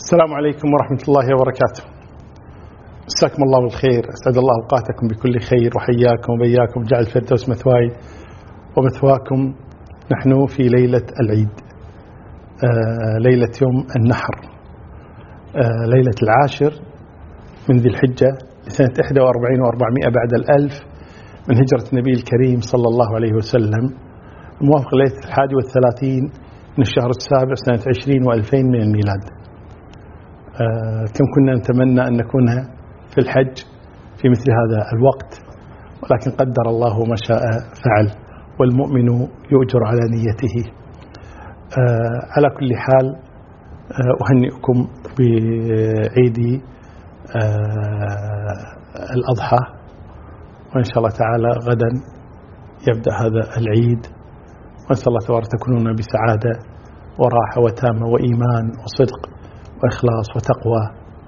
السلام عليكم ورحمة الله وبركاته. مساكم الله بالخير، أسعد الله أوقاتكم بكل خير، وحياكم وبياكم، جعل الفردوس مثواي ومثواكم. نحن في ليلة العيد، ليلة يوم النحر، ليلة 10 من ذي الحجة لسنة 41 و400 بعد الألف من هجرة النبي الكريم صلى الله عليه وسلم، الموافق ليلة 31 من الشهر السابع سنة 20 و2000 من الميلاد. كم كنا نتمنى أن نكون في الحج في مثل هذا الوقت، ولكن قدر الله ما شاء فعل، والمؤمن يؤجر على نيته. على كل حال أهنئكم بعيد الأضحى، وإن شاء الله تعالى غدا يبدأ هذا العيد، ونسأل الله تبارك تكونون بسعادة وراحة وتامة وإيمان وصدق وإخلاص وتقوى،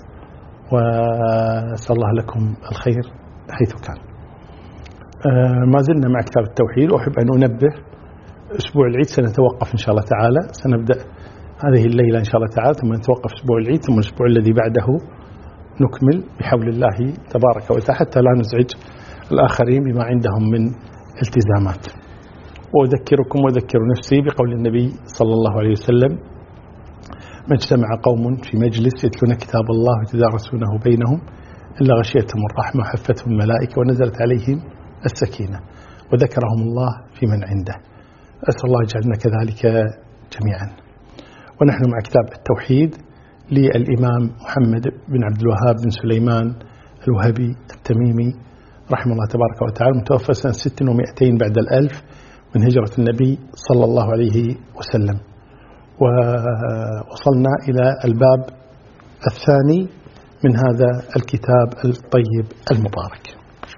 وأسأل الله لكم الخير حيث كان. ما زلنا مع كتاب التوحيد، وأحب أن أنبه أسبوع العيد سنتوقف إن شاء الله تعالى، سنبدأ هذه الليلة إن شاء الله تعالى، ثم نتوقف أسبوع العيد، ثم الأسبوع الذي بعده نكمل بحول الله تبارك وتعالى، حتى لا نزعج الآخرين بما عندهم من التزامات. وأذكركم وأذكر نفسي بقول النبي صلى الله عليه وسلم: ما اجتمع قوم في مجلس يتلون كتاب الله ويتدارسونه بينهم إلا غشيتهم الرحمة وحفتهم الملائكة ونزلت عليهم السكينة وذكرهم الله في من عنده. أسأل الله يجعلنا كذلك جميعا. ونحن مع كتاب التوحيد للإمام محمد بن عبد الوهاب بن سليمان الوهبي التميمي رحمه الله تبارك وتعالى، متوفى سنة 600 بعد الألف من هجرة النبي صلى الله عليه وسلم. ووصلنا إلى الباب الثاني من هذا الكتاب الطيب المبارك.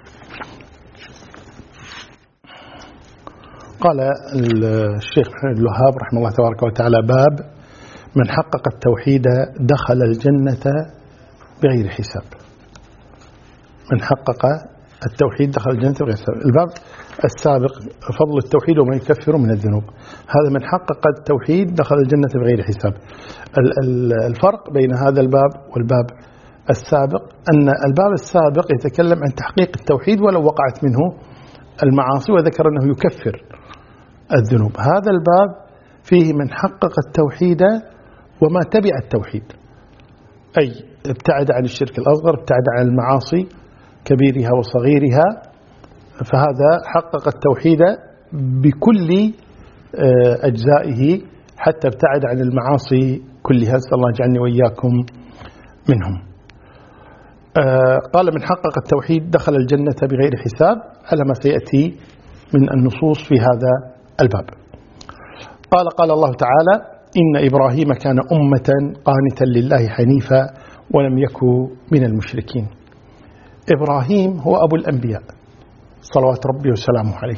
قال الشيخ محمد الوهاب رحمه الله تبارك وتعالى: باب من حقق التوحيد دخل الجنة بغير حساب. من حقق التوحيد دخل الجنة بغير حساب. الباب السابق فضل التوحيد وما يكفر من الذنوب، هذا من حقق التوحيد دخل الجنة بغير حساب. الفرق بين هذا الباب والباب السابق أن الباب السابق يتكلم عن تحقيق التوحيد ولو وقعت منه المعاصي، وذكر أنه يكفر الذنوب. هذا الباب فيه من حقق التوحيد وما تبع التوحيد، أي ابتعد عن الشرك الأصغر، ابتعد عن المعاصي كبيرها وصغيرها، فهذا حقق التوحيد بكل أجزائه حتى ابتعد عن المعاصي كلها. أسأل الله يجعلني وإياكم منهم. قال: من حقق التوحيد دخل الجنة بغير حساب، على ما سيأتي من النصوص في هذا الباب. قال الله تعالى: إن إبراهيم كان أمة قانتا لله حنيفا ولم يكن من المشركين. إبراهيم هو أبو الأنبياء صلوات ربي وسلامه عليه،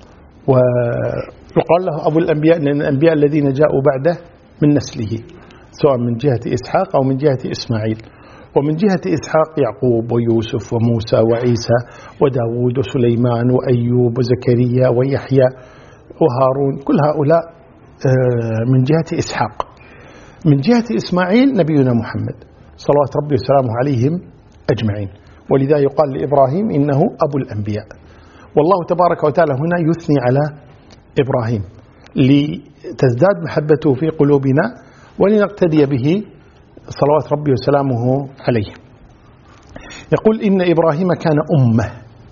ويقال له أبو الأنبياء لأن الأنبياء الذين جاءوا بعده من نسله، سواء من جهة إسحاق أو من جهة إسماعيل. ومن جهة إسحاق يعقوب ويوسف وموسى وعيسى وداود وسليمان وأيوب وزكريا ويحيى وهارون، كل هؤلاء من جهة إسحاق. من جهة إسماعيل نبينا محمد صلوات ربي وسلامه عليهم أجمعين، ولذا يقال لإبراهيم إنه أبو الأنبياء. والله تبارك وتعالى هنا يثني على إبراهيم لتزداد محبته في قلوبنا ولنقتدي به صلوات ربي وسلامه عليه. يقول: إن إبراهيم كان أمة.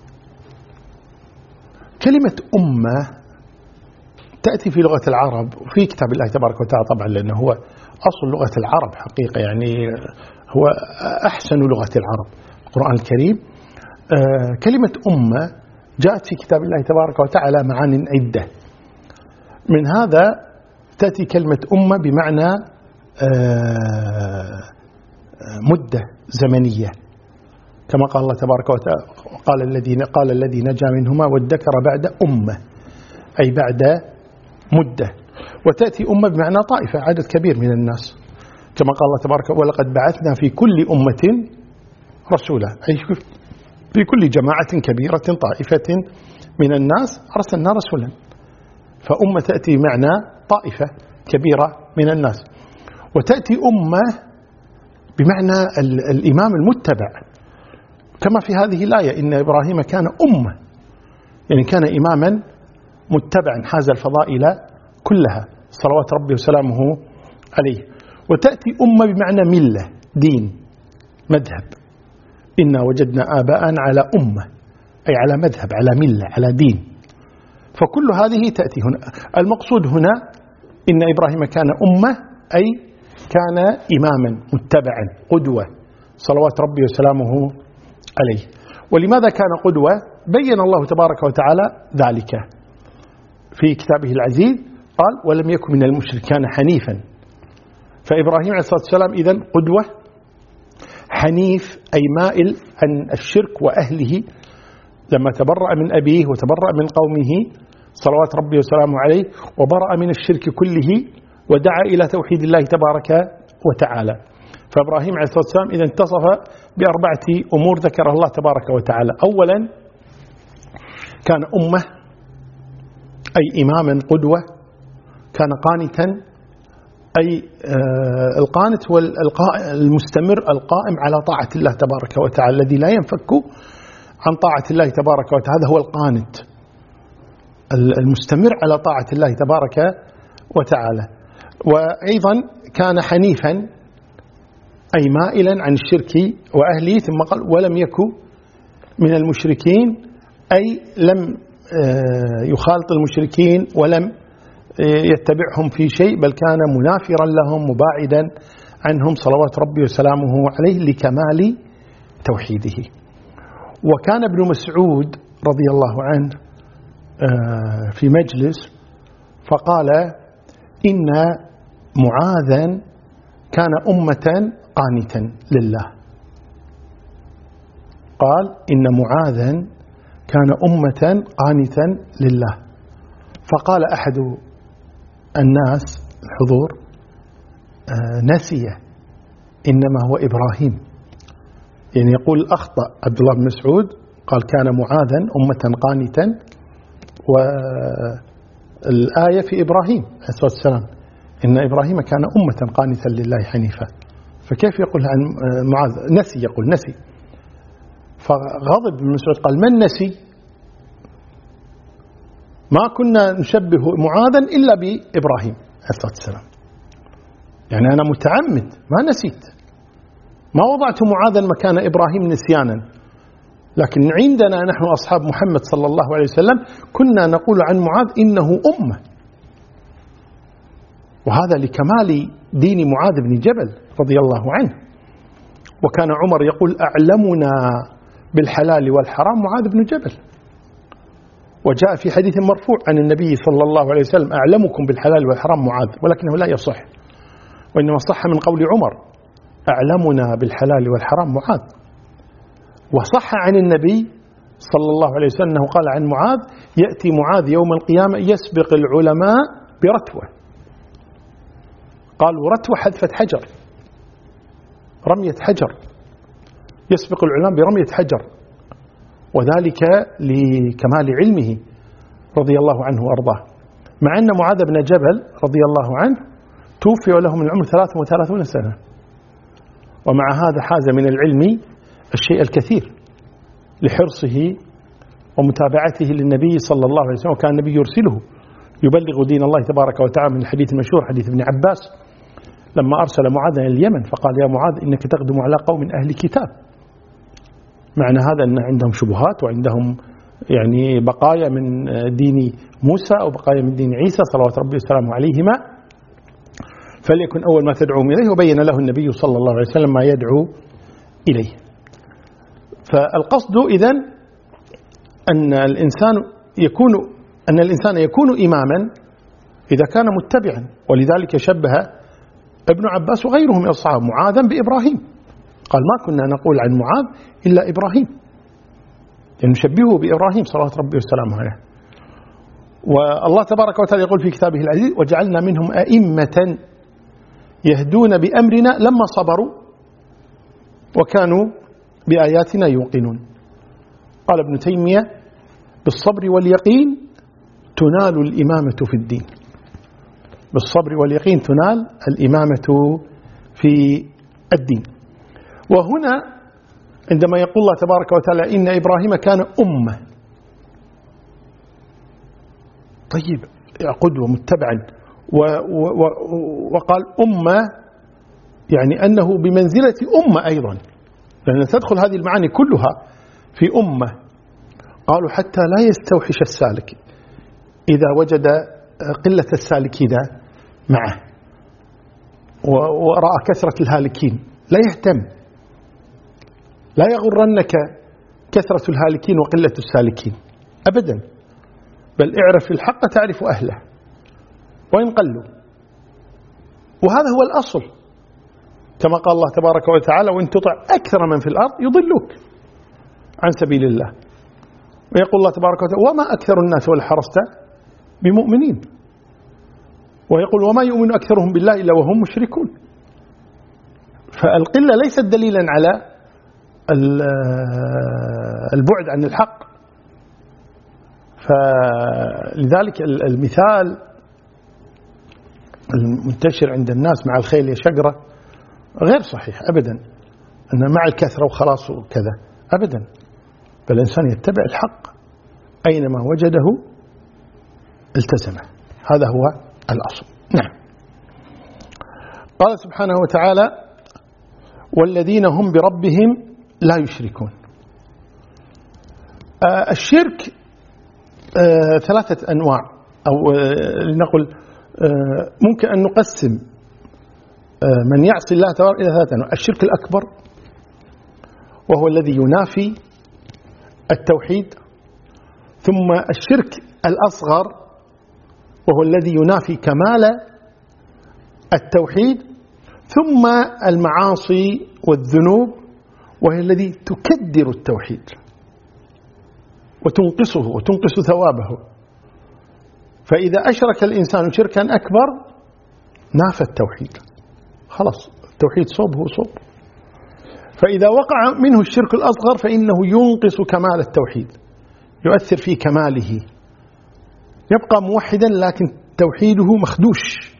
كلمة أمة تأتي في لغة العرب وفي كتاب الله تبارك وتعالى طبعا، لأنه هو أصل لغة العرب حقيقة، يعني هو أحسن لغة العرب القرآن الكريم. كلمة أمة جاءت في كتاب الله تبارك وتعالى معان عدة، من هذا تأتي كلمة أمة بمعنى مدة زمنية، كما قال الله تبارك وتعالى: قال الذي نجا منهما وادكر بعد أمة، أي بعد مدة. وتأتي أمة بمعنى طائفة، عدد كبير من الناس، كما قال الله تبارك: ولقد بعثنا في كل أمة رسولا، أي في كل جماعة كبيرة طائفة من الناس أرسلنا رسولا. فأمة تأتي بمعنى طائفة كبيرة من الناس. وتأتي أمة بمعنى الإمام المتبع، كما في هذه الآية إن إبراهيم كان أمة، يعني كان إماما متبعا حاز الفضائل كلها صلوات ربي وسلامه عليه. وتأتي أمة بمعنى ملة، دين، مذهب. إنا وجدنا آباءنا على أمة، أي على مذهب، على ملة، على دين. فكل هذه تأتي هنا. المقصود هنا إن إبراهيم كان أمة، أي كان إماما متبعا قدوة صلوات ربي وسلامه عليه. ولماذا كان قدوة؟ بين الله تبارك وتعالى ذلك في كتابه العزيز، قال ولم يكن من المشركين، كان حنيفا. فإبراهيم عليه الصلاة والسلام إذن قدوة، حنيف أي مائل عن الشرك وأهله لما تبرأ من أبيه وتبرأ من قومه صلوات ربي وسلامه عليه، وبرأ من الشرك كله ودعا إلى توحيد الله تبارك وتعالى. فإبراهيم عليه الصلاة والسلام إذا انتصف بأربعة أمور ذكرها الله تبارك وتعالى. أولا كان أمة، أي إماما قدوة. كان قانتا، أي القانت هو المستمر القائم على طاعة الله تبارك وتعالى، الذي لا ينفك عن طاعة الله تبارك وتعالى، هذا هو القانت المستمر على طاعة الله تبارك وتعالى. وأيضا كان حنيفا، أي مائلا عن الشرك وأهله، ثم قال ولم يكن من المشركين، أي لم يخالط المشركين ولم يتبعهم في شيء، بل كان منافرا لهم مباعدا عنهم صلوات ربي وسلامه عليه لكمال توحيده. وكان ابن مسعود رضي الله عنه في مجلس فقال إن معاذا كان أمة قانتا لله. قال إن معاذا كان أمة قانتا لله. فقال أحد الناس الحضور نسي، إنما هو إبراهيم. يعني يقول أخطأ عبد الله بن مسعود، قال كان معاذا أمة قانتا، والآية في إبراهيم عليه الصلاة والسلام إن إبراهيم كان أمة قانتا لله حنيفا، فكيف يقول عن معاذ نسي؟ يقول نسي. فغضب ابن مسعود قال من نسي؟ ما كنا نشبه معاذا إلا بإبراهيم عليه الصلاة والسلام، يعني أنا متعمد ما نسيت، ما وضعت معاذا مكان إبراهيم نسيانا، لكن عندنا نحن أصحاب محمد صلى الله عليه وسلم كنا نقول عن معاذ إنه أمة، وهذا لكمال دين معاذ بن جبل رضي الله عنه. وكان عمر يقول أعلمنا بالحلال والحرام معاذ بن جبل. وجاء في حديث مرفوع عن النبي صلى الله عليه وسلم أعلمكم بالحلال والحرام معاذ، ولكنه لا يصح، وإنما صح من قول عمر أعلمنا بالحلال والحرام معاذ. وصح عن النبي صلى الله عليه وسلم أنه قال عن معاذ يأتي معاذ يوم القيامة يسبق العلماء برتوة. قالوا رتوة حذفة حجر، رمية حجر، يسبق العلماء برمية حجر، وذلك لكمال علمه رضي الله عنه وأرضاه. مع أن معاذ بن جبل رضي الله عنه توفي وله من العمر 33 سنة، ومع هذا حاز من العلم الشيء الكثير لحرصه ومتابعته للنبي صلى الله عليه وسلم. وكان النبي يرسله يبلغ دين الله تبارك وتعالى، من الحديث المشهور حديث ابن عباس لما أرسل معاذ إلى اليمن فقال يا معاذ إنك تقدم على قوم أهل كتاب. معنى هذا أن عندهم شبهات وعندهم يعني بقايا من دين موسى أو بقايا من دين عيسى صلوات ربي وسلامه عليهما، فليكن أول ما تدعوهم إليه. وبين له النبي صلى الله عليه وسلم ما يدعو إليه. فالقصد إذن أن الإنسان يكون إماما إذا كان متبعا. ولذلك شبه ابن عباس وغيره من الصحابة معاذا بإبراهيم، قال ما كنا نقول عن معاذ إلا إبراهيم، يعني نشبهه بإبراهيم صلوات ربي وسلامه عليه. والله تبارك وتعالى يقول في كتابه العزيز وجعلنا منهم أئمة يهدون بأمرنا لما صبروا وكانوا بآياتنا يوقنون. قال ابن تيمية بالصبر واليقين تنال الإمامة في الدين، بالصبر واليقين تنال الإمامة في الدين. وهنا عندما يقول الله تبارك وتعالى إن إبراهيم كان أمة، طيب قدوة متبعا، وقال أمة يعني أنه بمنزلة أمة أيضا، لأن تدخل هذه المعاني كلها في أمة. قالوا حتى لا يستوحش السالك إذا وجد قلة السالكين معه ورأى كثرة الهالكين، لا يهتم، لا يغرنك كثرة الهالكين وقلة السالكين أبدا، بل اعرف الحق تعرف أهله وإن قلوا، وهذا هو الأصل، كما قال الله تبارك وتعالى وإن تطع أكثر من في الأرض يضلوك عن سبيل الله. ويقول الله تبارك وتعالى وما أكثر الناس ولو حرصت بمؤمنين، ويقول وما يؤمن أكثرهم بالله إلا وهم مشركون. فالقلة ليست دليلا على البعد عن الحق. فلذلك المثال المنتشر عند الناس مع الخيل يا شجرة غير صحيح أبدا، أن مع الكثرة وخلاص وكذا أبدا، بل الإنسان يتبع الحق أينما وجده التزمه، هذا هو الأصل. نعم. قال سبحانه وتعالى والذين هم بربهم لا يشركون. الشرك ثلاثة أنواع، أو لنقل ممكن أن نقسم من يعصي الله تبارك إلى ثلاثة أنواع. الشرك الأكبر وهو الذي ينافي التوحيد، ثم الشرك الأصغر وهو الذي ينافي كمال التوحيد، ثم المعاصي والذنوب وهي الذي تكدر التوحيد وتنقصه وتنقص ثوابه. فإذا أشرك الإنسان شركا أكبر نافى التوحيد، خلاص التوحيد صوبه صوب. فإذا وقع منه الشرك الأصغر فإنه ينقص كمال التوحيد، يؤثر في كماله، يبقى موحدا لكن توحيده مخدوش.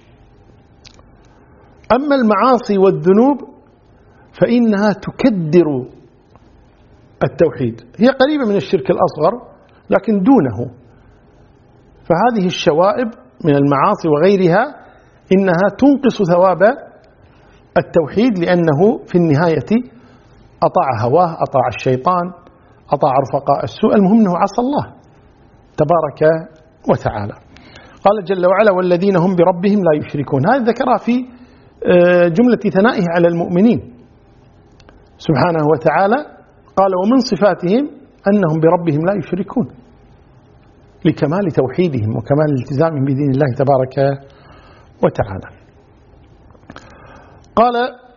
أما المعاصي والذنوب فإنها تكدر التوحيد، هي قريبة من الشرك الأصغر لكن دونه. فهذه الشوائب من المعاصي وغيرها إنها تنقص ثواب التوحيد، لأنه في النهاية أطاع هواه، أطاع الشيطان، أطاع رفقاء السوء، المهم أنه عصى الله تبارك وتعالى. قال جل وعلا والذين هم بربهم لا يشركون، هذا ذكرها في جملة ثنائه على المؤمنين سبحانه وتعالى. قال ومن صفاتهم أنهم بربهم لا يشركون، لكمال توحيدهم وكمال التزامهم بدين الله تبارك وتعالى. قال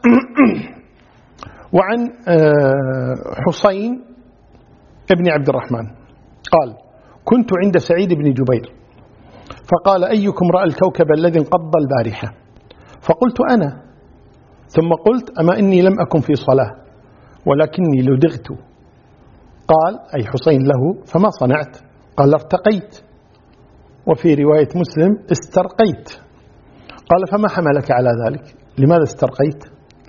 وعن حسين ابن عبد الرحمن قال كنت عند سعيد بن جبير فقال أيكم رأى الكوكب الذي انقض البارحة؟ فقلت أنا، ثم قلت أما إني لم أكن في صلاة ولكني لدغت. قال أي حسين له فما صنعت؟ قال ارتقيت، وفي رواية مسلم استرقيت. قال فما حملك على ذلك؟ لماذا استرقيت؟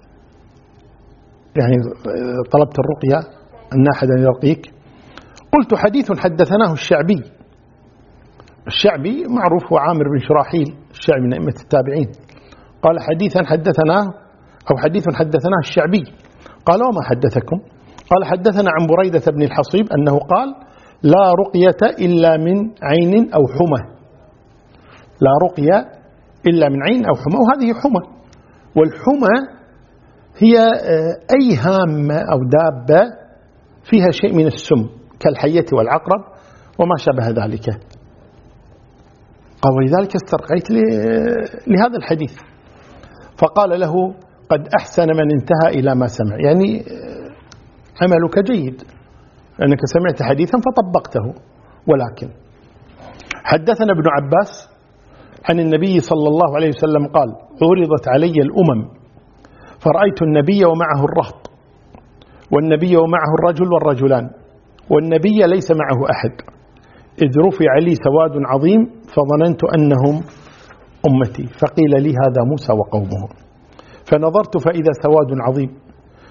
يعني طلبت الرقية أن أحد يرقيك؟ قلت حديث حدثناه الشعبي. الشعبي معروف هو عامر بن شراحيل الشعبي من أئمة التابعين. قال حديثا حدثناه أو حديث حدثناه الشعبي. قال وما حدثكم؟ قال حدثنا عن بريدة بن الحصيب أنه قال لا رقية إلا من عين أو حمى، لا رقية إلا من عين أو حمى. وهذه حمى، والحمى هي أي هامة أو دابة فيها شيء من السم كالحية والعقرب وما شابه ذلك. قال ولذلك استرقيت لهذا الحديث. فقال له قد أحسن من انتهى إلى ما سمع، يعني عملك جيد لأنك سمعت حديثا فطبقته. ولكن حدثنا ابن عباس عن النبي صلى الله عليه وسلم قال عرضت علي الأمم فرأيت النبي ومعه الرهط، والنبي ومعه الرجل والرجلان، والنبي ليس معه أحد، إذ رفع لي سواد عظيم فظننت أنهم أمتي، فقيل لي هذا موسى وقومه، فنظرت فإذا سواد عظيم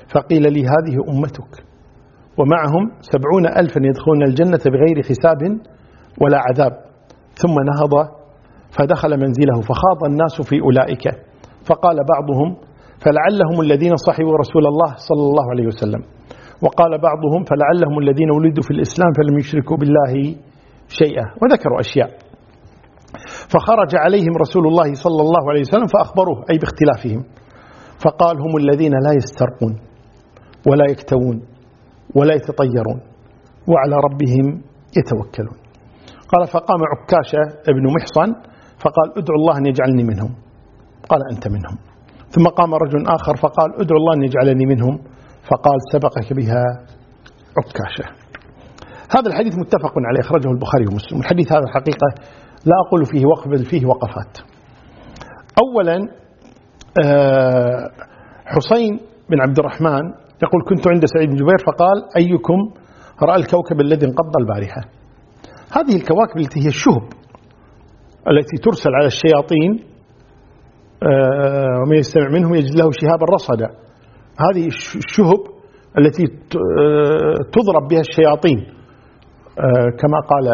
فقيل لي هذه أمتك ومعهم 70,000 يدخلون الجنة بغير حساب ولا عذاب. ثم نهض فدخل منزله فخاض الناس في أولئك، فقال بعضهم فلعلهم الذين صحبوا رسول الله صلى الله عليه وسلم، وقال بعضهم فلعلهم الذين ولدوا في الإسلام فلم يشركوا بالله شيئا، وذكروا أشياء. فخرج عليهم رسول الله صلى الله عليه وسلم فأخبروه أي باختلافهم، فقال هم الذين لا يسترقون ولا يكتوون ولا يتطيرون وعلى ربهم يتوكلون. قال فقام عكاشة ابن محصن فقال ادعو الله أن يجعلني منهم، قال أنت منهم. ثم قام رجل آخر فقال ادعو الله أن يجعلني منهم، فقال سبقك بها عكاشة. هذا الحديث متفق عليه، أخرجه البخاري ومسلم. الحديث هذا الحقيقة لا أقول فيه وقف بل فيه وقفات. أولا حسين بن عبد الرحمن يقول كنت عند سعيد بن جبير فقال أيكم رأى الكوكب الذي انقض البارحة. هذه الكواكب التي هي الشهب التي ترسل على الشياطين ومن يستمع منهم يجد له شهابا رصدا. هذه الشهب التي تضرب بها الشياطين كما قال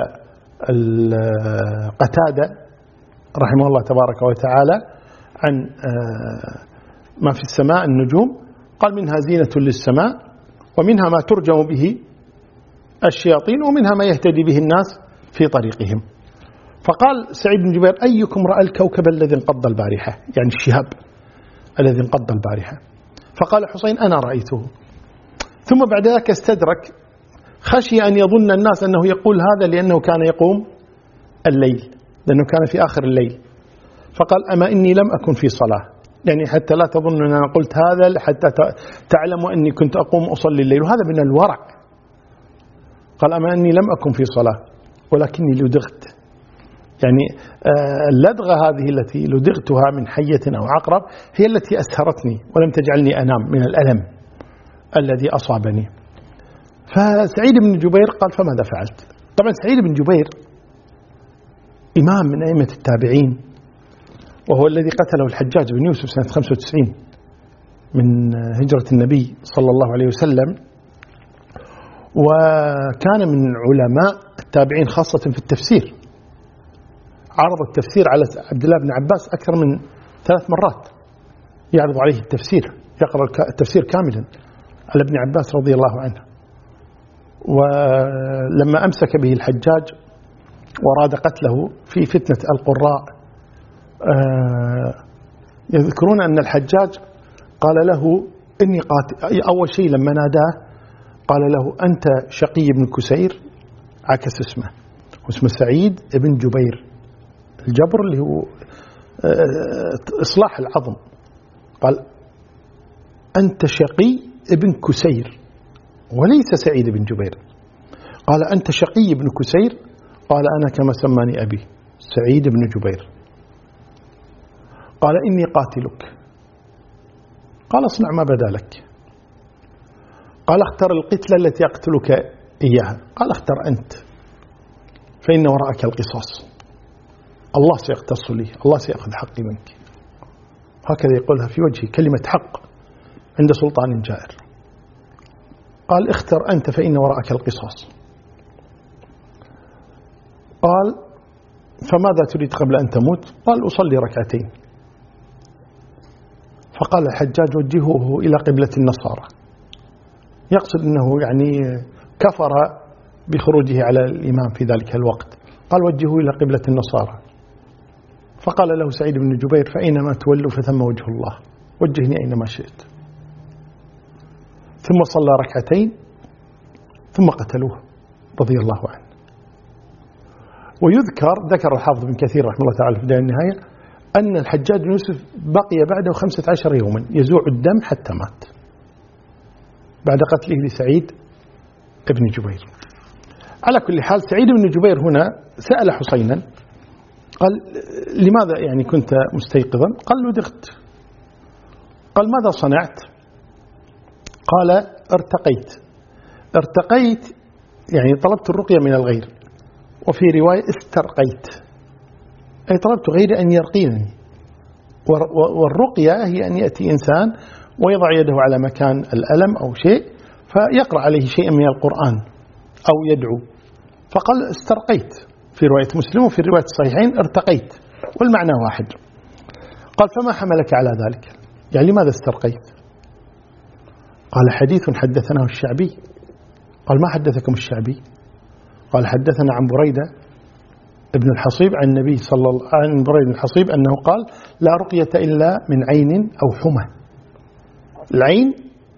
قتادة رحمه الله تبارك وتعالى عن ما في السماء النجوم، قال منها زينة للسماء ومنها ما ترجم به الشياطين ومنها ما يهتدي به الناس في طريقهم. فقال سعيد بن جبير أيكم رأى الكوكب الذي انقض البارحة، يعني الشهاب الذي انقض البارحة. فقال حسين أنا رأيته. ثم بعد ذلك استدرك، خشي أن يظن الناس أنه يقول هذا لأنه كان يقوم الليل، لأنه كان في آخر الليل. فقال أما إني لم أكن في صلاة، يعني حتى لا تظن أن أنا قلت هذا حتى تعلموا أني كنت أقوم أصلي الليل، وهذا من الورع. قال أما أني لم أكن في صلاة ولكني لدغت، يعني اللدغة هذه التي لدغتها من حية أو عقرب هي التي أسهرتني ولم تجعلني أنام من الألم الذي أصابني. فسعيد بن جبير قال فماذا فعلت؟ طبعا سعيد بن جبير إمام من أئمة التابعين، وهو الذي قتله الحجاج بن يوسف سنة 95 من هجرة النبي صلى الله عليه وسلم، وكان من علماء التابعين خاصة في التفسير. عرض التفسير على عبد الله بن عباس أكثر من 3 مرات، يعرض عليه التفسير، يقرأ التفسير كاملا على ابن عباس رضي الله عنه. ولما أمسك به الحجاج وراد قتله في فتنة القراء، يذكرون أن الحجاج قال له إني قاتل. أول شيء لما ناداه قال له أنت شقي بن كسير، عكس اسمه واسمه سعيد بن جبير. الجبر اللي هو إصلاح العظم. قال أنت شقي بن كسير وليس سعيد بن جبير. قال أنت شقي بن كسير، قال أنا كما سماني أبي سعيد بن جبير. قال إني قاتلك. قال اصنع ما بدا لك. قال اختر القتلة التي أقتلك إياها. قال اختر أنت فإن وراءك القصاص، الله سيقتص لي، الله سيأخذ حقي منك. هكذا يقولها في وجهه كلمة حق عند سلطان جائر. قال اختر أنت فإن وراءك القصاص. قال فماذا تريد قبل أن تموت؟ قال أصلي ركعتين. فقال الحجاج وجهوه إلى قبلة النصارى، يقصد أنه يعني كفر بخروجه على الإمام في ذلك الوقت. قال وجهوه إلى قبلة النصارى. فقال له سعيد بن جبير فأينما تولوا فثم وجه الله، وجهني أينما شئت. ثم صلى ركعتين ثم قتلوه رضي الله عنه. ذكر الحافظ بن كثير رحمه الله تعالى في بداية النهاية أن الحجاج بن يوسف بقي بعده 15 يوما يزوع الدم حتى مات بعد قتله لسعيد بن جبير. على كل حال سعيد بن جبير هنا سأل حسينا، قال لماذا يعني كنت مستيقظا؟ قال لدغت. قال ماذا صنعت؟ قال ارتقيت يعني طلبت الرقية من الغير، وفي رواية استرقيت أي طلبت غير أن يرقيني. والرقية هي أن يأتي إنسان ويضع يده على مكان الألم أو شيء فيقرأ عليه شيئا من القرآن أو يدعو، فقال استرقيت في رواية مسلم وفي رواية الصحيحين ارتقيت، والمعنى واحد. قال فما حملك على ذلك؟ يعني لماذا استرقيت؟ قال حديث حدثناه الشعبي. قال ما حدثكم الشعبي؟ قال حدثنا عن بريدة ابن الحصيب عن النبي عن بريدة بن الحصيب أنه قال لا رقية إلا من عين أو حمى. العين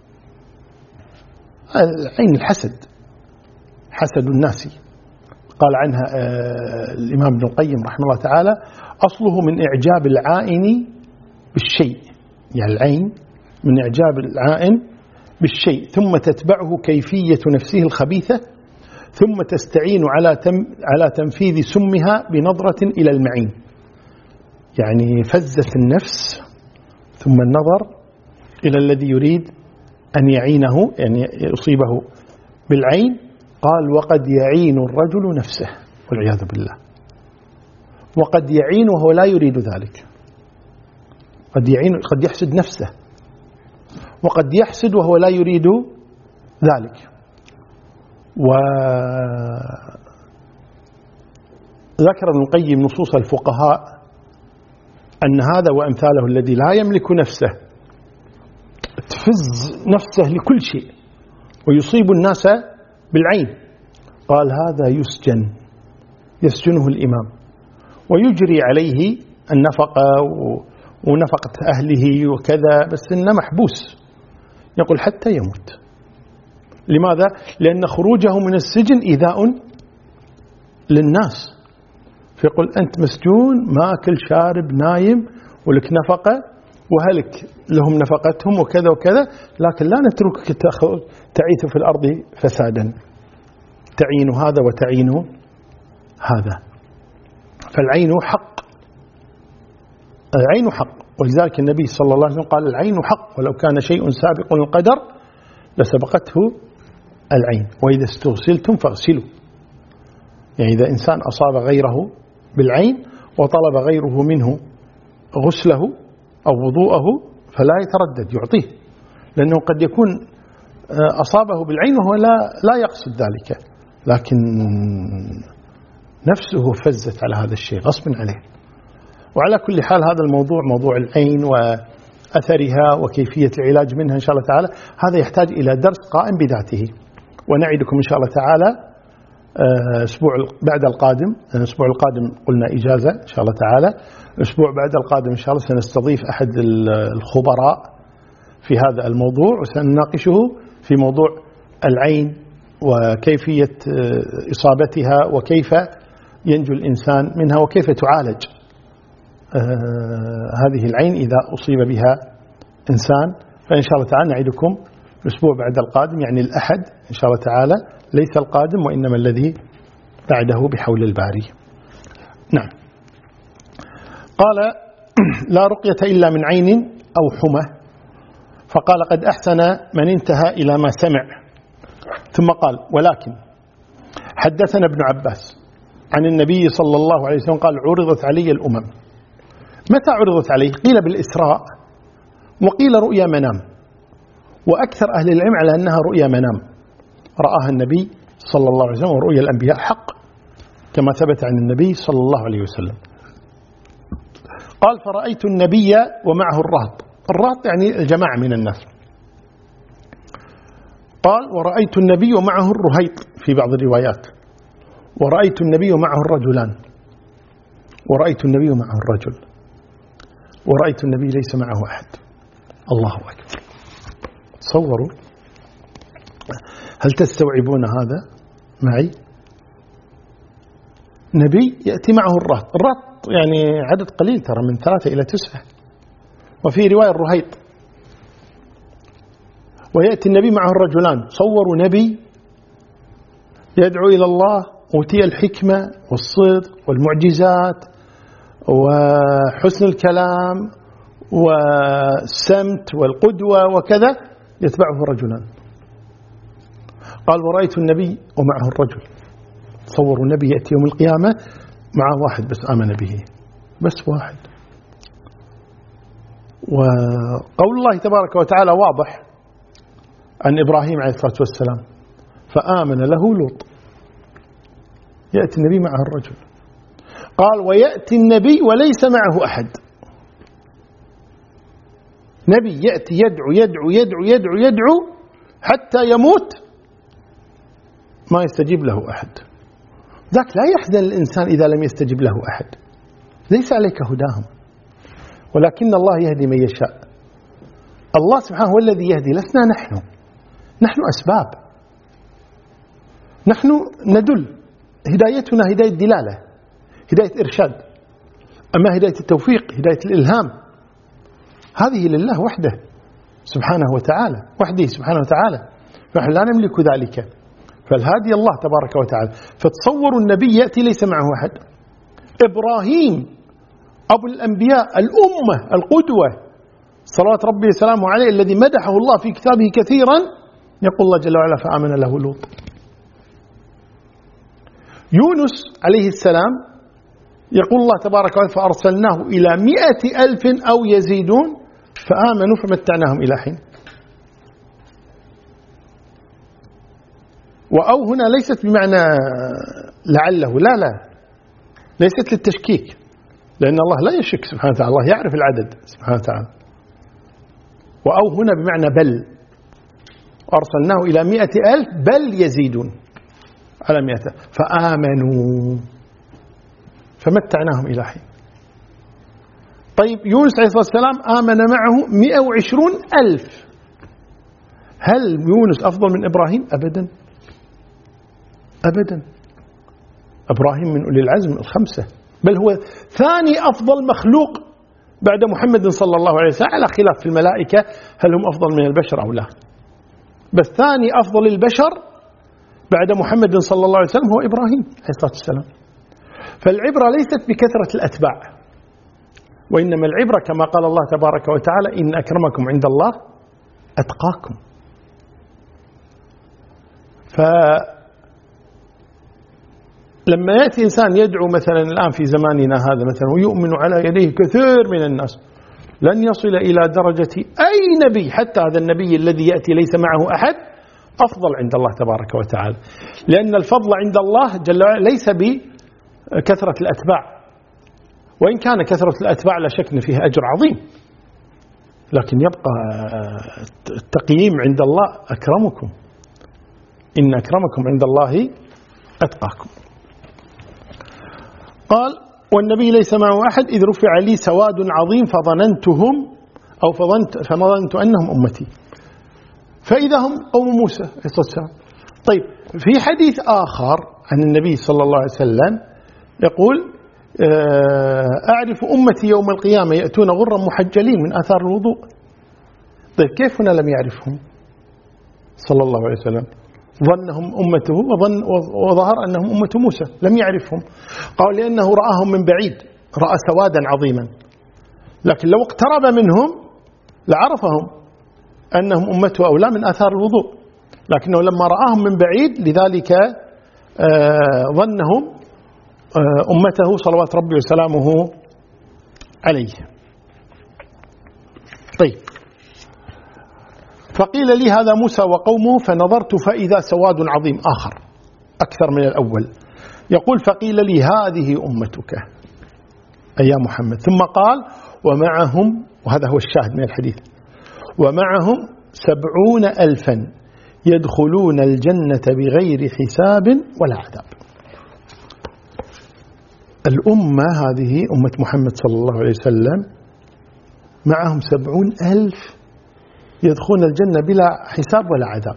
الحسد، حسد الناس. قال عنها الإمام ابن القيم رحمه الله تعالى أصله من إعجاب العائن بالشيء، يعني العين من إعجاب العائن بالشيء ثم تتبعه كيفية نفسه الخبيثة ثم تستعين على تنفيذ سمها بنظرة إلى المعين، يعني فزت النفس ثم النظر إلى الذي يريد أن يعينه، يعني يصيبه بالعين. قال وقد يعين الرجل نفسه والعياذ بالله، وقد يعين وهو لا يريد ذلك، قد يحسد نفسه، وقد يحسد وهو لا يريد ذلك. وذكر ابن القيم نصوص الفقهاء أن هذا وأمثاله الذي لا يملك نفسه تفز نفسه لكل شيء ويصيب الناس بالعين، قال هذا يسجنه الإمام ويجري عليه النفقة ونفقة أهله وكذا، بس إنه محبوس، يقول حتى يموت. لماذا؟ لأن خروجه من السجن إيذاء للناس، فيقول أنت مسجون ماكل شارب نايم ولك نفقة وهلك لهم نفقتهم وكذا وكذا، لكن لا نتركك تعيث في الأرض فسادا، تعين هذا وتعين هذا. فالعين حق، العين حق، ولذلك النبي صلى الله عليه وسلم قال العين حق ولو كان شيء سابق القدر لسبقته العين، وإذا استغسلتم فاغسلوا. يعني إذا إنسان أصاب غيره بالعين وطلب غيره منه غسله أو وضوءه فلا يتردد يعطيه، لأنه قد يكون أصابه بالعين وهو لا يقصد ذلك، لكن نفسه فزت على هذا الشيء غصب عليه. وعلى كل حال هذا الموضوع، موضوع العين وأثرها وكيفية العلاج منها إن شاء الله تعالى، هذا يحتاج إلى درس قائم بذاته، ونعدكم إن شاء الله تعالى أسبوع بعد القادم. الأسبوع القادم قلنا إجازة إن شاء الله تعالى، الأسبوع بعد القادم إن شاء الله سنستضيف أحد الخبراء في هذا الموضوع وسنناقشه في موضوع العين وكيفية إصابتها وكيف ينجو الإنسان منها وكيف تعالج هذه العين إذا أصيب بها إنسان. فإن شاء الله تعالى نعدكم الأسبوع بعد القادم، يعني الأحد إن شاء الله تعالى، ليس القادم وإنما الذي بعده بحول الباري. نعم. قال لا رقية إلا من عين أو حمى، فقال قد أحسن من انتهى إلى ما سمع، ثم قال ولكن حدثنا ابن عباس عن النبي صلى الله عليه وسلم قال عرضت علي الأمم. متى عرضت عليه؟ قيل بالإسراء وقيل رؤيا منام، وأكثر أهل العلم على أنها رؤيا منام رآها النبي صلى الله عليه وسلم، ورؤيا الأنبياء حق كما ثبت عن النبي صلى الله عليه وسلم. قال فرأيت النبي ومعه الرهط، الرهط يعني الجماعة من الناس. قال ورأيت النبي ومعه الرهيط في بعض الروايات، ورأيت النبي ومعه الرجلان، ورأيت النبي ومعه الرجل، ورأيت النبي ليس معه أحد. الله أكبر. تصوروا، هل تستوعبون هذا معي؟ نبي يأتي معه الرهط، الرهط يعني عدد قليل ترى من 3 إلى 9، وفي رواية الرهيط، ويأتي النبي معه الرجلان. صوروا نبي يدعو إلى الله، أوتي الحكمة والصدق والمعجزات وحسن الكلام والسمت والقدوة وكذا، يتبعه رجلان. قال ورأيت النبي ومعه الرجل. تصوروا النبي يأتي يوم القيامة معه واحد بس آمن به، بس واحد، وقول الله تبارك وتعالى واضح عن إبراهيم عليه الصلاة والسلام: فآمن له لوط. يأتي النبي معه الرجل، قال: ويأتي النبي وليس معه أحد. نبي يأتي يدعو يدعو يدعو يدعو يدعو حتى يموت ما يستجيب له أحد. ذاك لا يحزن الإنسان إذا لم يستجب له أحد، ليس عليك هداهم، ولكن الله يهدي من يشاء. الله سبحانه هو الذي يهدي، لسنا نحن أسباب، نحن ندل. هدايتنا هداية دلالة، هداية إرشاد، أما هداية التوفيق، هداية الإلهام، هذه لله وحده سبحانه وتعالى، وحده سبحانه وتعالى، فنحن لا نملك ذلك، فالهادي الله تبارك وتعالى. فتصوروا النبي يأتي ليس معه أحد. إبراهيم أبو الأنبياء، الأمة، القدوة، صلوات ربي وسلامه عليه، الذي مدحه الله في كتابه كثيرا، يقول الله جل وعلا: فآمن له لوط. يونس عليه السلام يقول الله تبارك وتعالى: فأرسلناه إلى 100,000 أو يزيدون فآمنوا فمتعناهم إلى حين. وأو هنا ليست بمعنى لعله، لا، ليست للتشكيك، لأن الله لا يشك سبحانه وتعالى، الله يعرف العدد سبحانه وتعالى. وأو هنا بمعنى بل، أرسلناه إلى 100,000 بل يزيدون على 100 فآمنوا فمتعناهم إلى حين. طيب يونس عليه الصلاة والسلام آمن معه 120,000. هل يونس أفضل من إبراهيم؟ أبدا أبدا. إبراهيم من أولي العزم الخمسة، بل هو ثاني أفضل مخلوق بعد محمد صلى الله عليه وسلم، على خلاف في الملائكة هل هم أفضل من البشر أو لا، بس ثاني أفضل البشر بعد محمد صلى الله عليه وسلم هو إبراهيم عليه الصلاة والسلام. فالعبرة ليست بكثرة الأتباع، وإنما العبرة كما قال الله تبارك وتعالى: إن أكرمكم عند الله أتقاكم. فلما يأتي إنسان يدعو مثلا الآن في زماننا هذا مثلا ويؤمن على يديه كثير من الناس، لن يصل إلى درجة أي نبي، حتى هذا النبي الذي يأتي ليس معه أحد أفضل عند الله تبارك وتعالى، لأن الفضل عند الله جل وعلا ليس بكثرة الأتباع، وإن كان كثرة الأتباع لا شك فيها أجر عظيم، لكن يبقى التقييم عند الله: أكرمكم، إن أكرمكم عند الله أتقاكم. قال: والنبي ليس معه أحد إذ رفع لي سواد عظيم فظننتهم أو فظننت أنهم أمتي، فإذا هم قوم موسى عليه الصلاة والسلام. طيب في حديث آخر عن النبي صلى الله عليه وسلم يقول: أعرف أمتي يوم القيامة يأتون غرا محجلين من آثار الوضوء. طيب كيف هنا لم يعرفهم صلى الله عليه وسلم؟ ظنهم أمته وظهر أنهم أمة موسى، لم يعرفهم. قال: لأنه رآهم من بعيد، رأى سوادا عظيما، لكن لو اقترب منهم لعرفهم أنهم أمته أو لا من آثار الوضوء، لكنه لما رآهم من بعيد لذلك ظنهم أمته صلوات ربي وسلامه عليه. طيب، فقيل لي: هذا موسى وقومه، فنظرت فإذا سواد عظيم آخر أكثر من الأول. يقول: فقيل لي: هذه أمتك أي يا محمد. ثم قال: ومعهم، وهذا هو الشاهد من الحديث، ومعهم 70,000 يدخلون الجنة بغير حساب ولا عذاب. الأمة هذه أمة محمد صلى الله عليه وسلم معهم 70,000 يدخلون الجنة بلا حساب ولا عذاب.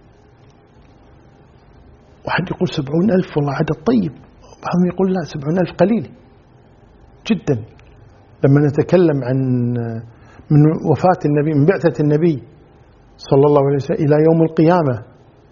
واحد يقول 70,000 والله عدد طيب، بعضهم يقول لا 70,000 قليل جدا. لما نتكلم عن من وفاة النبي، من بعثة النبي صلى الله عليه وسلم إلى يوم القيامة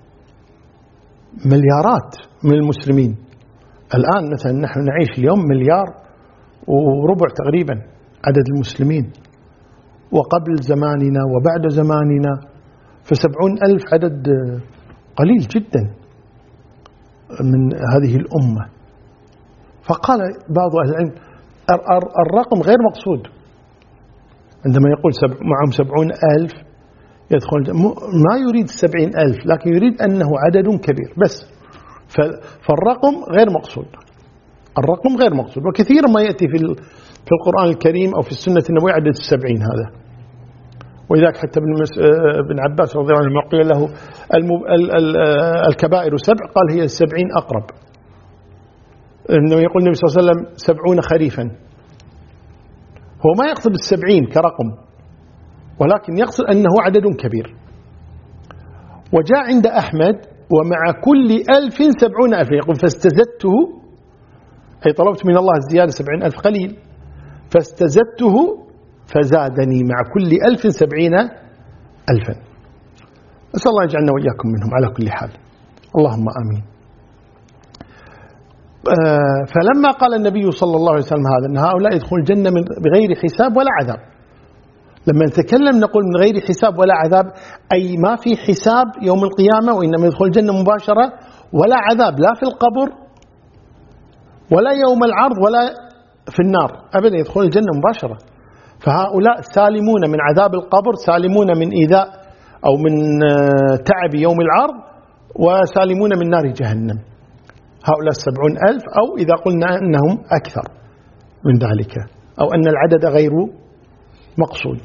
مليارات من المسلمين. الآن مثلا نحن نعيش اليوم 1.25 مليار تقريبا عدد المسلمين، وقبل زماننا وبعد زماننا، ف70,000 عدد قليل جدا من هذه الأمة. فقال بعض أهل العلم: الرقم غير مقصود، عندما يقول معهم 70,000 يدخل ما يريد 70,000، لكن يريد أنه عدد كبير بس. فالرقم غير مقصود، الرقم غير مقصود. وكثيرا ما يأتي في القرآن الكريم أو في السنة النبوية عدد 70 هذا. ولذلك حتى ابن عباس رضي الله عنه قيل له الكبائر 7، قال هي 70 أقرب. إنه يقول النبي صلى الله عليه وسلم 70 خريفا، هو ما يقصد 70 كرقم، ولكن يقصد أنه عدد كبير. وجاء عند أحمد ومع كل 1000 70,000، يقول فاستزدته، أي طلبت من الله الزيادة 70,000 قليل، فاستزدته فزادني مع كل 1000 70,000. أسأل الله يجعلنا وإياكم منهم على كل حال، اللهم آمين. فلما قال النبي صلى الله عليه وسلم هذا، أن هؤلاء يدخلون الجنة بغير حساب ولا عذاب. لما نتكلم نقول من غير حساب ولا عذاب، أي ما في حساب يوم القيامة، وإنما يدخل الجنة مباشرة، ولا عذاب لا في القبر ولا يوم العرض ولا في النار، أبدا يدخل الجنة مباشرة. فهؤلاء سالمون من عذاب القبر، سالمون من إيذاء أو من تعب يوم العرض، وسالمون من نار جهنم. هؤلاء 70,000، أو إذا قلنا أنهم أكثر من ذلك، أو أن العدد غير مقصود.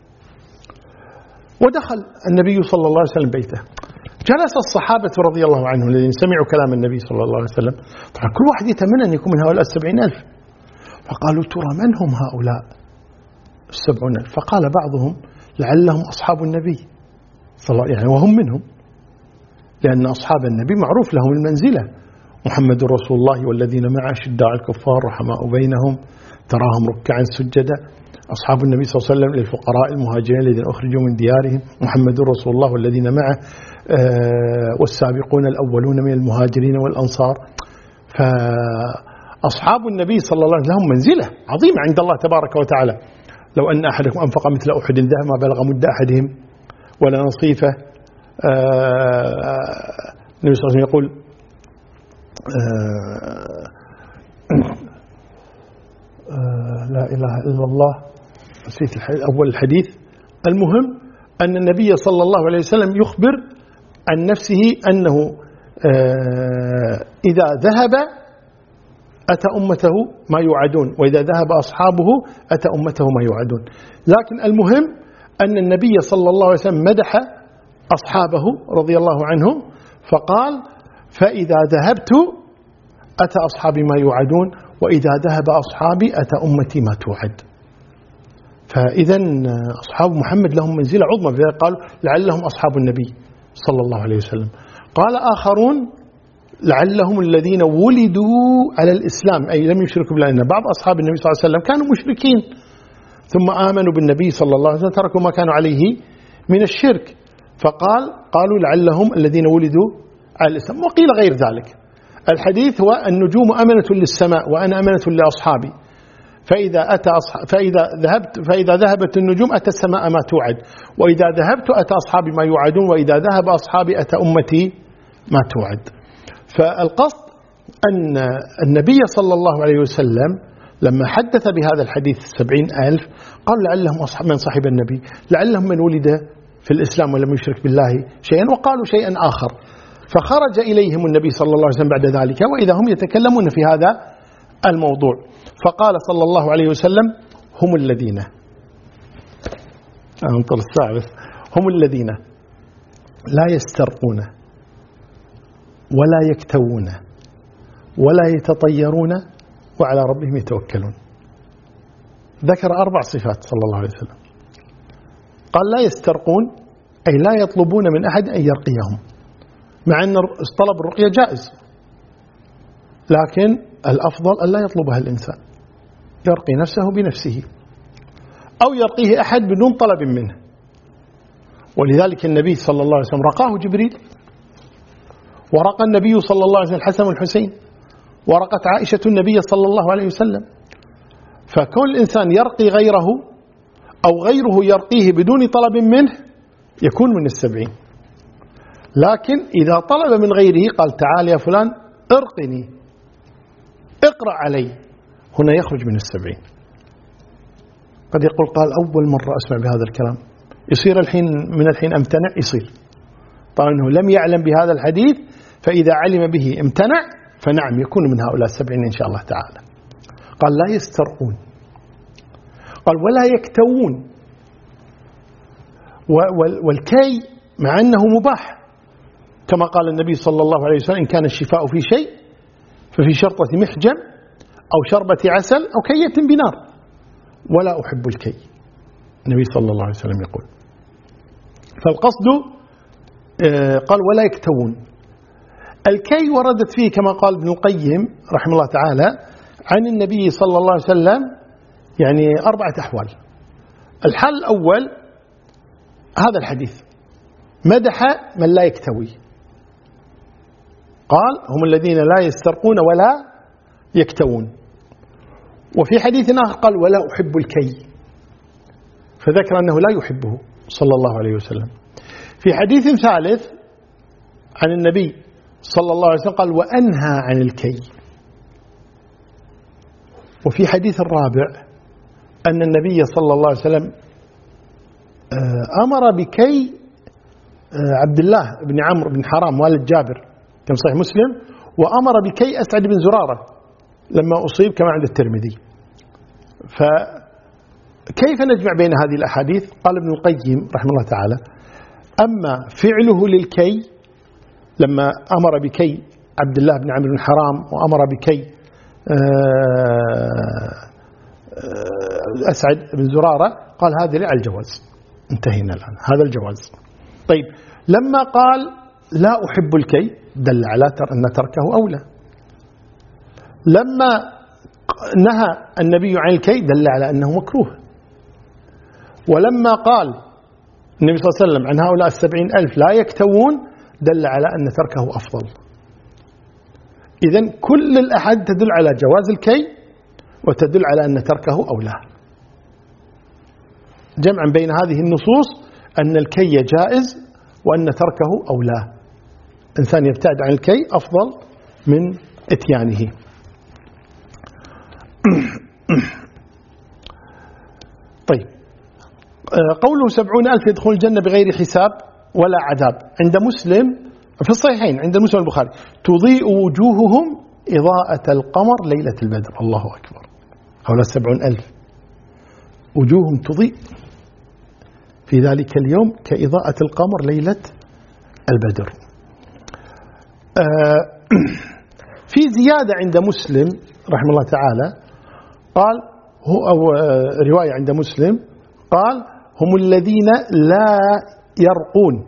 ودخل النبي صلى الله عليه وسلم بيته، جلس الصحابة رضي الله عنهم الذين سمعوا كلام النبي صلى الله عليه وسلم. طبعا كل واحد يتمنى أن يكون من هؤلاء 70,000، فقالوا ترى من هم هؤلاء 70,000؟ فقال بعضهم لعلهم أصحاب النبي صلى الله عليه وسلم، وهم منهم، لأن أصحاب النبي معروف لهم المنزلة. محمد رسول الله والذين معه شداء الكفار رحماء بينهم تراهم ركعا سجدا. أصحاب النبي صلى الله عليه وسلم للفقراء المهاجرين الذين أخرجوا من ديارهم، محمد رسول الله والذين معه والسابقون الأولون من المهاجرين والأنصار. فأصحاب النبي صلى الله عليه وسلم لهم منزلة عظيمة عند الله تبارك وتعالى. لو أن أحدكم أنفق مثل أحد ذهب ما بلغ مد أحدهم ولا نصيفه. النبي صلى الله عليه وسلم يقول لا إله إلا الله، نسيت أول الحديث. المهم أن النبي صلى الله عليه وسلم يخبر عن نفسه أنه إذا ذهب أتى أمته ما يوعدون، وإذا ذهب أصحابه أتى أمته ما يوعدون. لكن المهم أن النبي صلى الله عليه وسلم مدح أصحابه رضي الله عنهم، فقال فإذا ذهبت أتى أصحابي ما يوعدون، وإذا ذهب أصحابي أتى أمتي ما توعد. فإذا أصحاب محمد لهم منزلة عظمى، فإذا قالوا لعلهم أصحاب النبي صلى الله عليه وسلم. قال آخرون لعلهم الذين ولدوا على الإسلام، أي لم يشركوا بالله، لأن بعض أصحاب النبي صلى الله عليه وسلم كانوا مشركين ثم آمنوا بالنبي صلى الله عليه وسلم، تركوا ما كانوا عليه من الشرك. قالوا لعلهم الذين ولدوا على الإسلام. وقيل غير ذلك. الحديث هو النجوم أمنة للسماء وأنا أمنة لأصحابي، فإذا ذهبت النجوم أتى السماء ما توعد، وإذا ذهبت أتى أصحابي ما يوعدون، وإذا ذهب أصحابي أتى أمتي ما توعد. فالقصد أن النبي صلى الله عليه وسلم لما حدث بهذا الحديث 70,000 قال لعلهم من صاحب النبي، لعلهم من ولد في الإسلام ولم يشرك بالله شيئا، وقالوا شيئا آخر. فخرج إليهم النبي صلى الله عليه وسلم بعد ذلك وإذا هم يتكلمون في هذا الموضوع، فقال صلى الله عليه وسلم هم الذين انطر الساعة بس، هم الذين لا يسترقون ولا يكتوون ولا يتطيرون وعلى ربهم يتوكلون. ذكر 4 صفات صلى الله عليه وسلم. قال لا يسترقون، أي لا يطلبون من أحد أن يرقيهم، مع أن طلب الرقية جائز، لكن الأفضل أن لا يطلبها الإنسان، يرقي نفسه بنفسه أو يرقيه أحد بدون طلب منه. ولذلك النبي صلى الله عليه وسلم رقاه جبريل، ورقى النبي صلى الله عليه وسلم الحسن والحسين، ورقت عائشة النبي صلى الله عليه وسلم. فكون الإنسان يرقي غيره أو غيره يرقيه بدون طلب منه يكون من 70. لكن إذا طلب من غيره قال تعال يا فلان ارقني، اقرأ علي، هنا يخرج من 70. قد يقول قال أول مرة أسمع بهذا الكلام، يصير الحين من الحين أمتنع، يصير طبعا أنه لم يعلم بهذا الحديث، فإذا علم به امتنع، فنعم يكون من هؤلاء 70 إن شاء الله تعالى. قال لا يسترقون، قال ولا يكتوون، والكي مع أنه مباح كما قال النبي صلى الله عليه وسلم إن كان الشفاء في شيء ففي شرطة محجم أو شربة عسل أو كية بنار، ولا أحب الكي، النبي صلى الله عليه وسلم يقول. فالقصد قال ولا يكتوون. الكي وردت فيه كما قال ابن القيم رحمه الله تعالى عن النبي صلى الله عليه وسلم يعني 4 أحوال. الحال الأول هذا الحديث، مدح من لا يكتوي، قال هم الذين لا يسترقون ولا يكتوون. وفي حديث آخر قال ولا أحب الكي، فذكر أنه لا يحبه صلى الله عليه وسلم. في حديث ثالث عن النبي صلى الله عليه وسلم قال وأنهى عن الكي. وفي حديث الرابع أن النبي صلى الله عليه وسلم أمر بكي عبد الله بن عمرو بن حرام والد جابر كما صحيح مسلم، وأمر بكي أسعد بن زرارة لما أصيب كما عند الترمذي. فكيف نجمع بين هذه الأحاديث؟ قال ابن القيم رحمه الله تعالى أما فعله للكي لما أمر بكي عبد الله بن عمرو بن حرام وأمر بكي أسعد بن زرارة، قال هذا على الجواز، انتهينا الآن هذا الجواز. طيب لما قال لا أحب الكي دل على أن تركه أولى. لما نهى النبي عن الكي دل على أنه مكروه. ولما قال النبي صلى الله عليه وسلم عن هؤلاء 70,000 لا يكتوون دل على أن تركه أفضل. إذن كل الأحاديث تدل على جواز الكي وتدل على أن تركه أولى. جمعا بين هذه النصوص أن الكي جائز وأن تركه أولى، إنسان يبتعد عن الكي أفضل من إتيانه. طيب قوله 70,000 يدخل الجنة بغير حساب ولا عذاب عند مسلم في الصحيحين، عند مسلم البخاري تضيء وجوههم إضاءة القمر ليلة البدر. الله أكبر، هؤلاء 70,000 وجوههم تضيء في ذلك اليوم كإضاءة القمر ليلة البدر. في زيادة عند مسلم رحمه الله تعالى قال أو رواية عند مسلم قال هم الذين لا يرقون.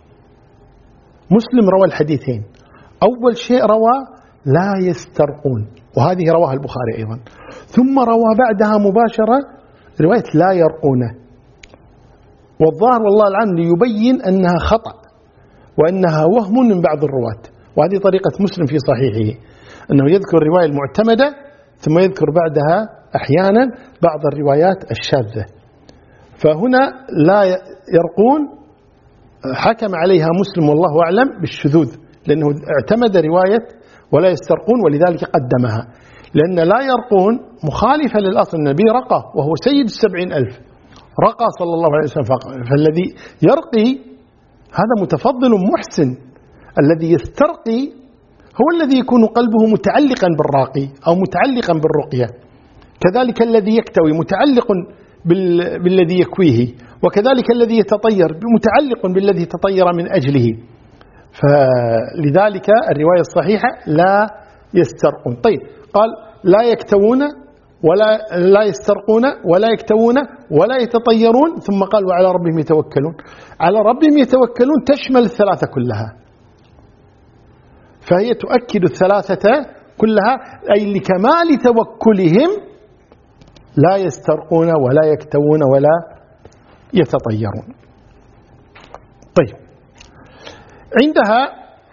مسلم روى الحديثين، أول شيء روى لا يسترقون، وهذه رواها البخاري أيضا، ثم روى بعدها مباشرة رواية لا يرقون. والظاهر والله العالم ليبين أنها خطأ وأنها وهم من بعض الرواة، وهذه طريقة مسلم في صحيحه أنه يذكر الرواية المعتمدة ثم يذكر بعدها أحيانا بعض الروايات الشاذة. فهنا لا يرقون حكم عليها مسلم والله أعلم بالشذوذ، لأنه اعتمد رواية ولا يسترقون ولذلك قدمها، لأن لا يرقون مخالفة للأصل. النبي رقى وهو سيد 70,000 رقى صلى الله عليه وسلم، فالذي يرقي هذا متفضل محسن، الذي يسترقي هو الذي يكون قلبه متعلقا بالراقي أو متعلقا بالرقية. كذلك الذي يكتوي متعلق بالذي يكويه، وكذلك الذي يتطير متعلق بالذي تطير من أجله. فلذلك الرواية الصحيحة لا يسترقون. طيب قال لا يكتوون ولا لا يسترقون ولا يكتوون ولا يتطيرون، ثم قال وعلى ربهم يتوكلون. على ربهم يتوكلون تشمل الثلاثة كلها، فهي تؤكد الثلاثة كلها، أي لكمال توكلهم لا يسترقون ولا يكتوون ولا يتطيرون. طيب عندها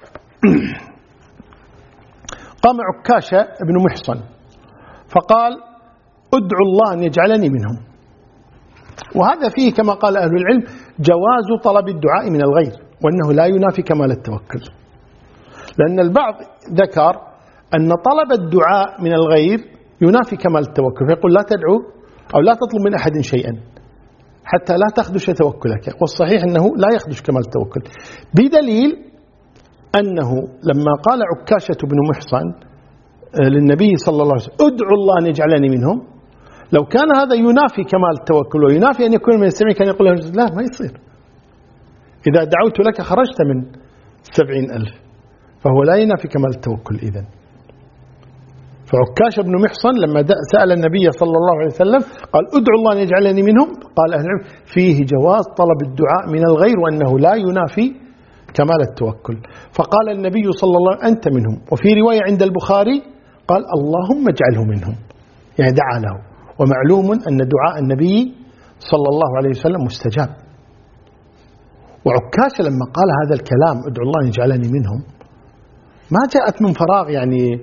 قام عكاشة بن محصن فقال ادعو الله أن يجعلني منهم. وهذا فيه كما قال أهل العلم جواز طلب الدعاء من الغير، وأنه لا ينافي كمال التوكل، لأن البعض ذكر أن طلب الدعاء من الغير ينافي كمال التوكل، فيقول لا تدعو أو لا تطلب من أحد شيئا حتى لا تخدش توكلك، والصحيح أنه لا يخدش كمال التوكل، بدليل أنه لما قال عكاشة بن محصن للنبي صلى الله عليه وسلم ادعوا الله أن يجعلني منهم، لو كان هذا ينافي كمال التوكل وينافي أن يكون من السبعين كان يقول له لا ما يصير، إذا دعوت لك خرجت من 70,000، فهو لا ينافي كمال التوكل إذن. فعكاش بن محصن لما سأل النبي صلى الله عليه وسلم قال ادعوا الله أن يجعلني منهم، قال أهل العلم فيه جواز طلب الدعاء من الغير وأنه لا ينافي كمال التوكل. فقال النبي صلى الله عليه وسلم أنت منهم، وفي رواية عند البخاري قال اللهم اجعله منهم، يعني دعا له، ومعلوم أن دعاء النبي صلى الله عليه وسلم مستجاب. وعكاش لما قال هذا الكلام ادعوا الله أن يجعلني منهم ما جاءت من فراغ يعني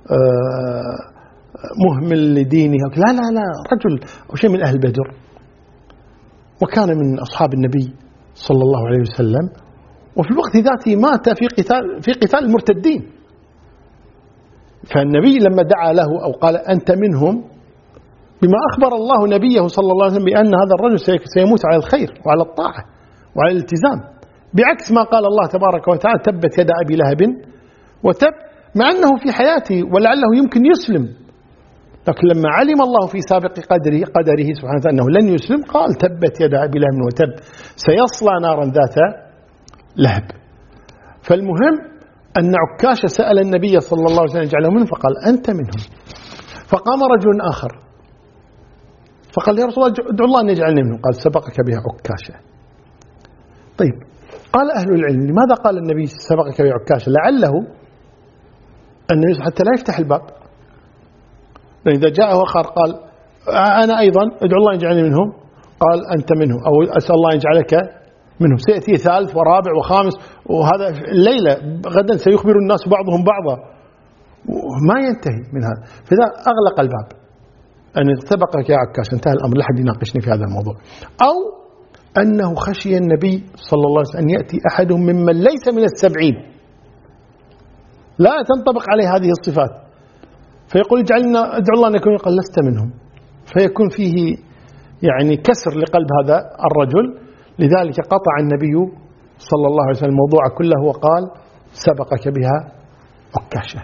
مهمل لدينه، لا لا لا، رجل أو شيء من أهل بدر وكان من أصحاب النبي صلى الله عليه وسلم، وفي الوقت ذاته مات في قتال المرتدين. فالنبي لما دعا له أو قال أنت منهم بما أخبر الله نبيه صلى الله عليه وسلم بأن هذا الرجل سيموت على الخير وعلى الطاعة وعلى الالتزام، بعكس ما قال الله تبارك وتعالى تبت يد أبي لهب وتب، مع أنه في حياته ولعله يمكن يسلم، لكن لما علم الله في سابق قدره سبحانه وتعالى أنه لن يسلم قال تبت يد أبي لهب وتب سيصلى نارا ذات لهب. فالمهم أن عكاشة سأل النبي صلى الله عليه وسلم يجعله منهم، فقال أنت منهم. فقام رجل آخر فقال يا رسول الله ادعو الله أن يجعلني منهم، قال سبقك بها عكاشة. طيب قال أهل العلم لماذا قال النبي سبقك بها عكاشة؟ لعله النبي حتى لا يفتح الباب، إذا جاءه آخر قال أنا أيضا ادعو الله أن يجعلني منهم، قال أنت منهم، أو أسأل الله أن يجعلك منهم، سيأتي ثالث ورابع وخامس، وهذا الليلة غدا سيخبر الناس بعضهم بعضا، ما ينتهي من هذا. فإذا أغلق الباب أن سبقك يا عكاش انتهى الأمر، لا حد يناقشني في هذا الموضوع. أو أنه خشي النبي صلى الله عليه وسلم أن يأتي أحدهم ممن ليس من 70 لا تنطبق عليه هذه الصفات، فيقول اجعلنا ادعو الله أن يكون، قال لست منهم، فيكون فيه يعني كسر لقلب هذا الرجل. لذلك قطع النبي صلى الله عليه وسلم الموضوع كله وقال سبقك بها عكاشة.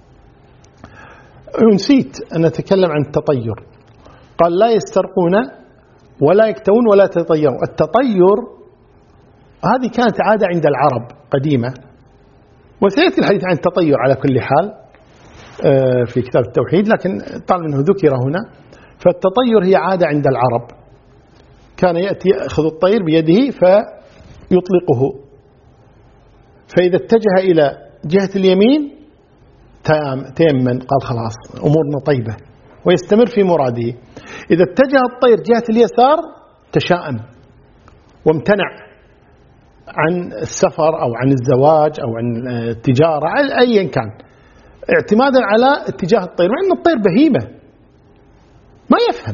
نسيت أن نتكلم عن التطير، قال لا يسترقون ولا يكتوون ولا يتطيرون. التطير هذه كانت عادة عند العرب قديمة، وسيأتي الحديث عن التطير على كل حال في كتاب التوحيد، لكن طال منه ذكر هنا. فالتطير هي عادة عند العرب، كان يأتي يأخذ الطير بيده فيطلقه، فإذا اتجه إلى جهة اليمين تيمن، قال خلاص أمورنا طيبة، ويستمر في مراده. إذا اتجه الطير جهة اليسار تشاءم وامتنع عن السفر أو عن الزواج أو عن التجارة أيا كان، اعتمادا على اتجاه الطير، مع أن الطير بهيمة ما يفهم،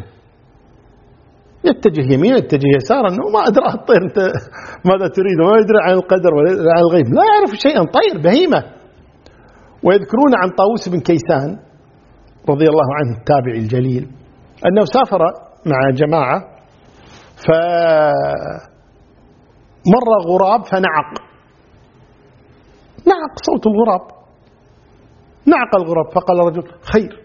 يتجه يمين يتجه يسارا، وما أدرى الطير أنت ماذا تريد، وما يدري عن القدر ولا عن الغيب، لا يعرف شيئا، طير بهيمة. ويذكرون عن طاووس بن كيسان رضي الله عنه التابعي الجليل أنه سافر مع جماعة فمر غراب فنعق صوت الغراب، نعق الغراب، فقال الرجل خير،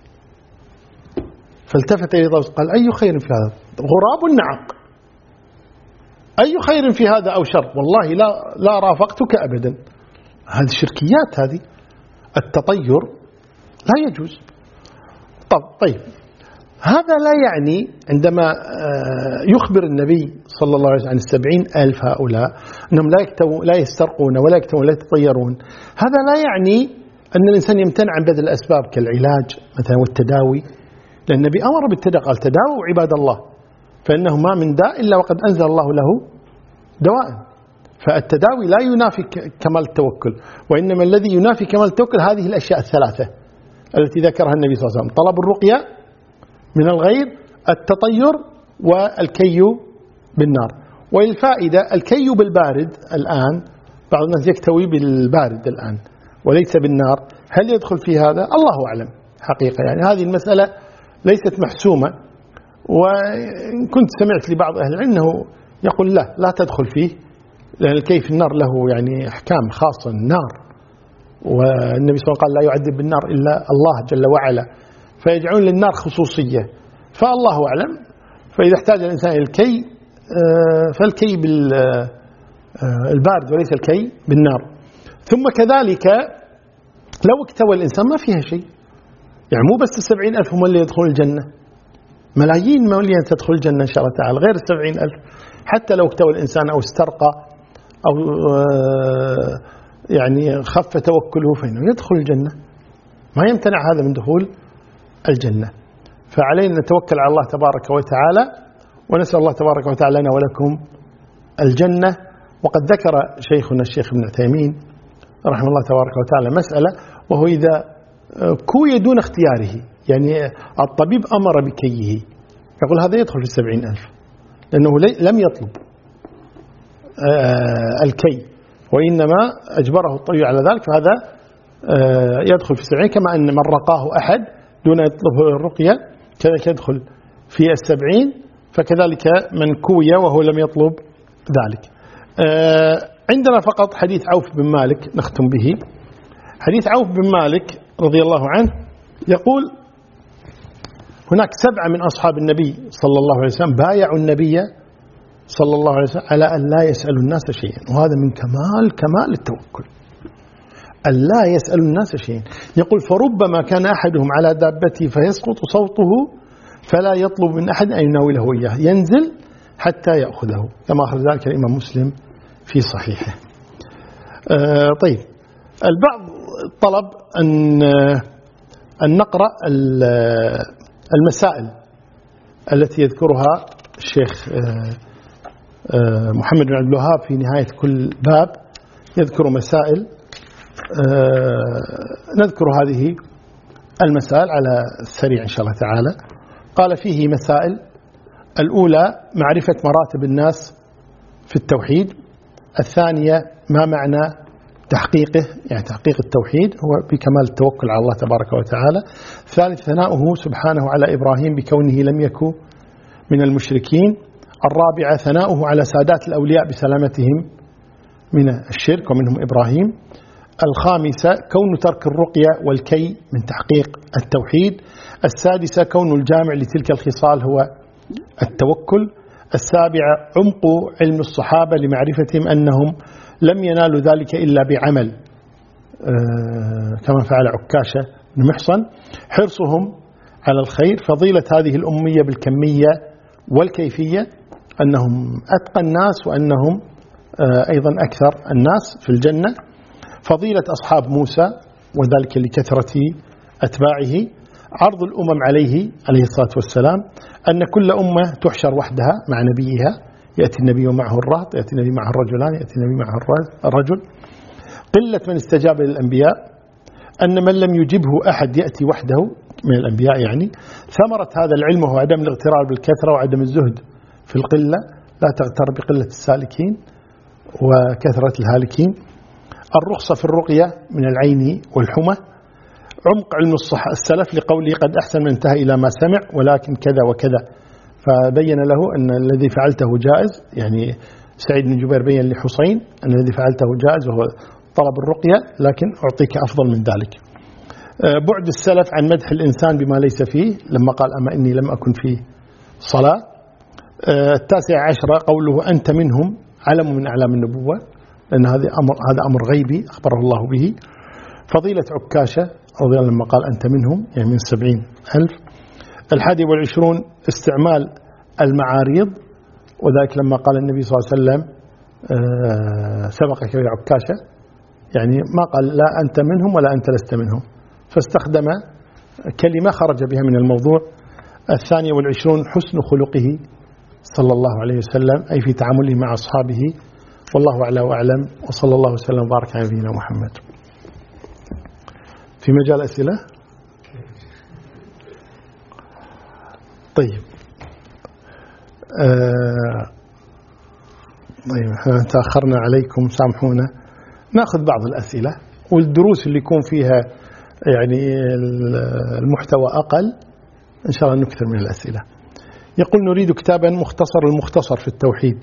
فالتفت إلى طاووس قال أي خير في هذا؟ غراب نعق، أي خير في هذا أو شر؟ والله لا رافقتك أبدا. هذه شركيات، هذه التطير لا يجوز. طيب هذا لا يعني عندما يخبر النبي صلى الله عليه وسلم عن 70,000 هؤلاء أنهم لا يسترقون ولا يكتوون ولا يتطيرون، هذا لا يعني أن الإنسان يمتنع عن بذل الأسباب كالعلاج مثلا والتداوي، لأن النبي أمر بالتداوي، قال تداووا عباد الله فإنه ما من داء إلا وقد أنزل الله له دواء. فالتداوي لا ينافي كمال التوكل، وإنما الذي ينافي كمال التوكل هذه الأشياء الثلاثة التي ذكرها النبي صلى الله عليه وسلم: طلب الرقية من الغير، التطير، والكي بالنار. وللفائدة الكي بالبارد الآن، بعض الناس يكتوي بالبارد الآن وليس بالنار، هل يدخل في هذا؟ الله أعلم حقيقة، يعني هذه المسألة ليست محسومة، وإن كنت سمعت لبعض أهل العلم أنه يقول لا تدخل فيه، لأن الكي في النار له يعني أحكام خاصة النار، والنبي صلى الله عليه وسلم قال لا يعذب بالنار إلا الله جل وعلا، فيجعلون للنار خصوصية، فالله أعلم. فإذا احتاج الإنسان إلى الكي فالكي بالبارد وليس الكي بالنار. ثم كذلك لو اكتوى الإنسان ما فيها شيء، يعني مو بس 70,000 هم اللي يدخلون الجنة، ملايين مليون تدخل الجنة إن شاء الله تعالى غير 70,000. حتى لو اكتوى الإنسان أو استرقى أو يعني خف توكله فإنه يدخل الجنة، ما يمتنع هذا من دخول الجنة. فعلينا نتوكل على الله تبارك وتعالى، ونسأل الله تبارك وتعالى لنا ولكم الجنة. وقد ذكر شيخنا الشيخ ابن عثيمين رحمه الله تبارك وتعالى مسألة، وهو إذا كوي دون اختياره، يعني الطبيب أمر بكيه، يقول هذا يدخل في 70,000 لأنه لم يطلب الكي، وإنما أجبره الطبيب على ذلك، فهذا يدخل في 70، كما أن من رقاه أحد دون يطلب الرقية كذلك يدخل في 70، فكذلك من كوي وهو لم يطلب ذلك. عندنا فقط حديث عوف بن مالك نختم به. حديث عوف بن مالك رضي الله عنه يقول هناك 7 من أصحاب النبي صلى الله عليه وسلم بايعوا النبي صلى الله عليه وسلم على أن لا يسألوا الناس شيئا، وهذا من كمال التوكل، أن لا يسألوا الناس شيئا. يقول فربما كان أحدهم على دابته فيسقط صوته فلا يطلب من أحد أن يناوله إياه، ينزل حتى يأخذه، كما أخرج ذلك الإمام مسلم في صحيحه. طيب، البعض طلب أن نقرأ المسائل التي يذكرها الشيخ محمد بن عبد الوهاب في نهاية كل باب، يذكر مسائل. نذكر هذه المسائل على السريع إن شاء الله تعالى. قال فيه مسائل: الأولى معرفة مراتب الناس في التوحيد. الثانية ما معنى تحقيقه، يعني تحقيق التوحيد هو بكمال التوكل على الله تبارك وتعالى. الثالث ثناؤه سبحانه على إبراهيم بكونه لم يكن من المشركين. الرابعة ثناؤه على سادات الأولياء بسلامتهم من الشرك ومنهم إبراهيم. الخامسة كون ترك الرقية والكي من تحقيق التوحيد. السادسة كون الجامع لتلك الخصال هو التوكل. السابعة عمق علم الصحابة لمعرفتهم أنهم لم ينالوا ذلك إلا بعمل، كما فعل عكاشة بن محصن. حرصهم على الخير. فضيلة هذه الأمية بالكمية والكيفية، أنهم أتقى الناس وأنهم أيضا أكثر الناس في الجنة. فضيلة أصحاب موسى وذلك لكثرة أتباعه. عرض الأمم عليه الصلاة والسلام، أن كل أمة تحشر وحدها مع نبيها، يأتي النبي ومعه الرهط، يأتي النبي معه الرجلان، يأتي النبي معه الرجل. قلة من استجاب للأنبياء، أن من لم يجبه أحد يأتي وحده من الأنبياء يعني. ثمرة هذا العلم هو عدم الاغترار بالكثرة وعدم الزهد في القلة، لا تغتر بقلة السالكين وكثرة الهالكين. الرخصة في الرقية من العين والحمى. عمق علم السلف لقوله قد أحسن من انتهى إلى ما سمع ولكن كذا وكذا، فبين له أن الذي فعلته جائز، يعني سعيد بن جبير بين لحسين أن الذي فعلته جائز وهو طلب الرقية، لكن أعطيك أفضل من ذلك. بعد السلف عن مدح الإنسان بما ليس فيه، لما قال أما إني لم أكن فيه صلاة. 19 قوله أنت منهم، علم من أعلام النبوة، لأن هذا أمر غيبي أخبره الله به. فضيلة عكاشة رضي الله عنه لما قال أنت منهم، يعني من 70,000. 21 استعمال المعاريض، وذلك لما قال النبي صلى الله عليه وسلم سبقك يا عكاشة، يعني ما قال لا أنت منهم ولا أنت لست منهم، فاستخدم كلمة خرج بها من الموضوع. 22 حسن خلقه صلى الله عليه وسلم، أي في تعامله مع أصحابه. والله أعلى وأعلم، وصلى الله وسلم وبارك على نبينا محمد. في مجال أسئلة؟ طيب، طيب تأخرنا عليكم، سامحونا. نأخذ بعض الأسئلة، والدروس اللي يكون فيها يعني المحتوى أقل إن شاء الله نكثر من الأسئلة. يقول نريد كتابا مختصر المختصر في التوحيد.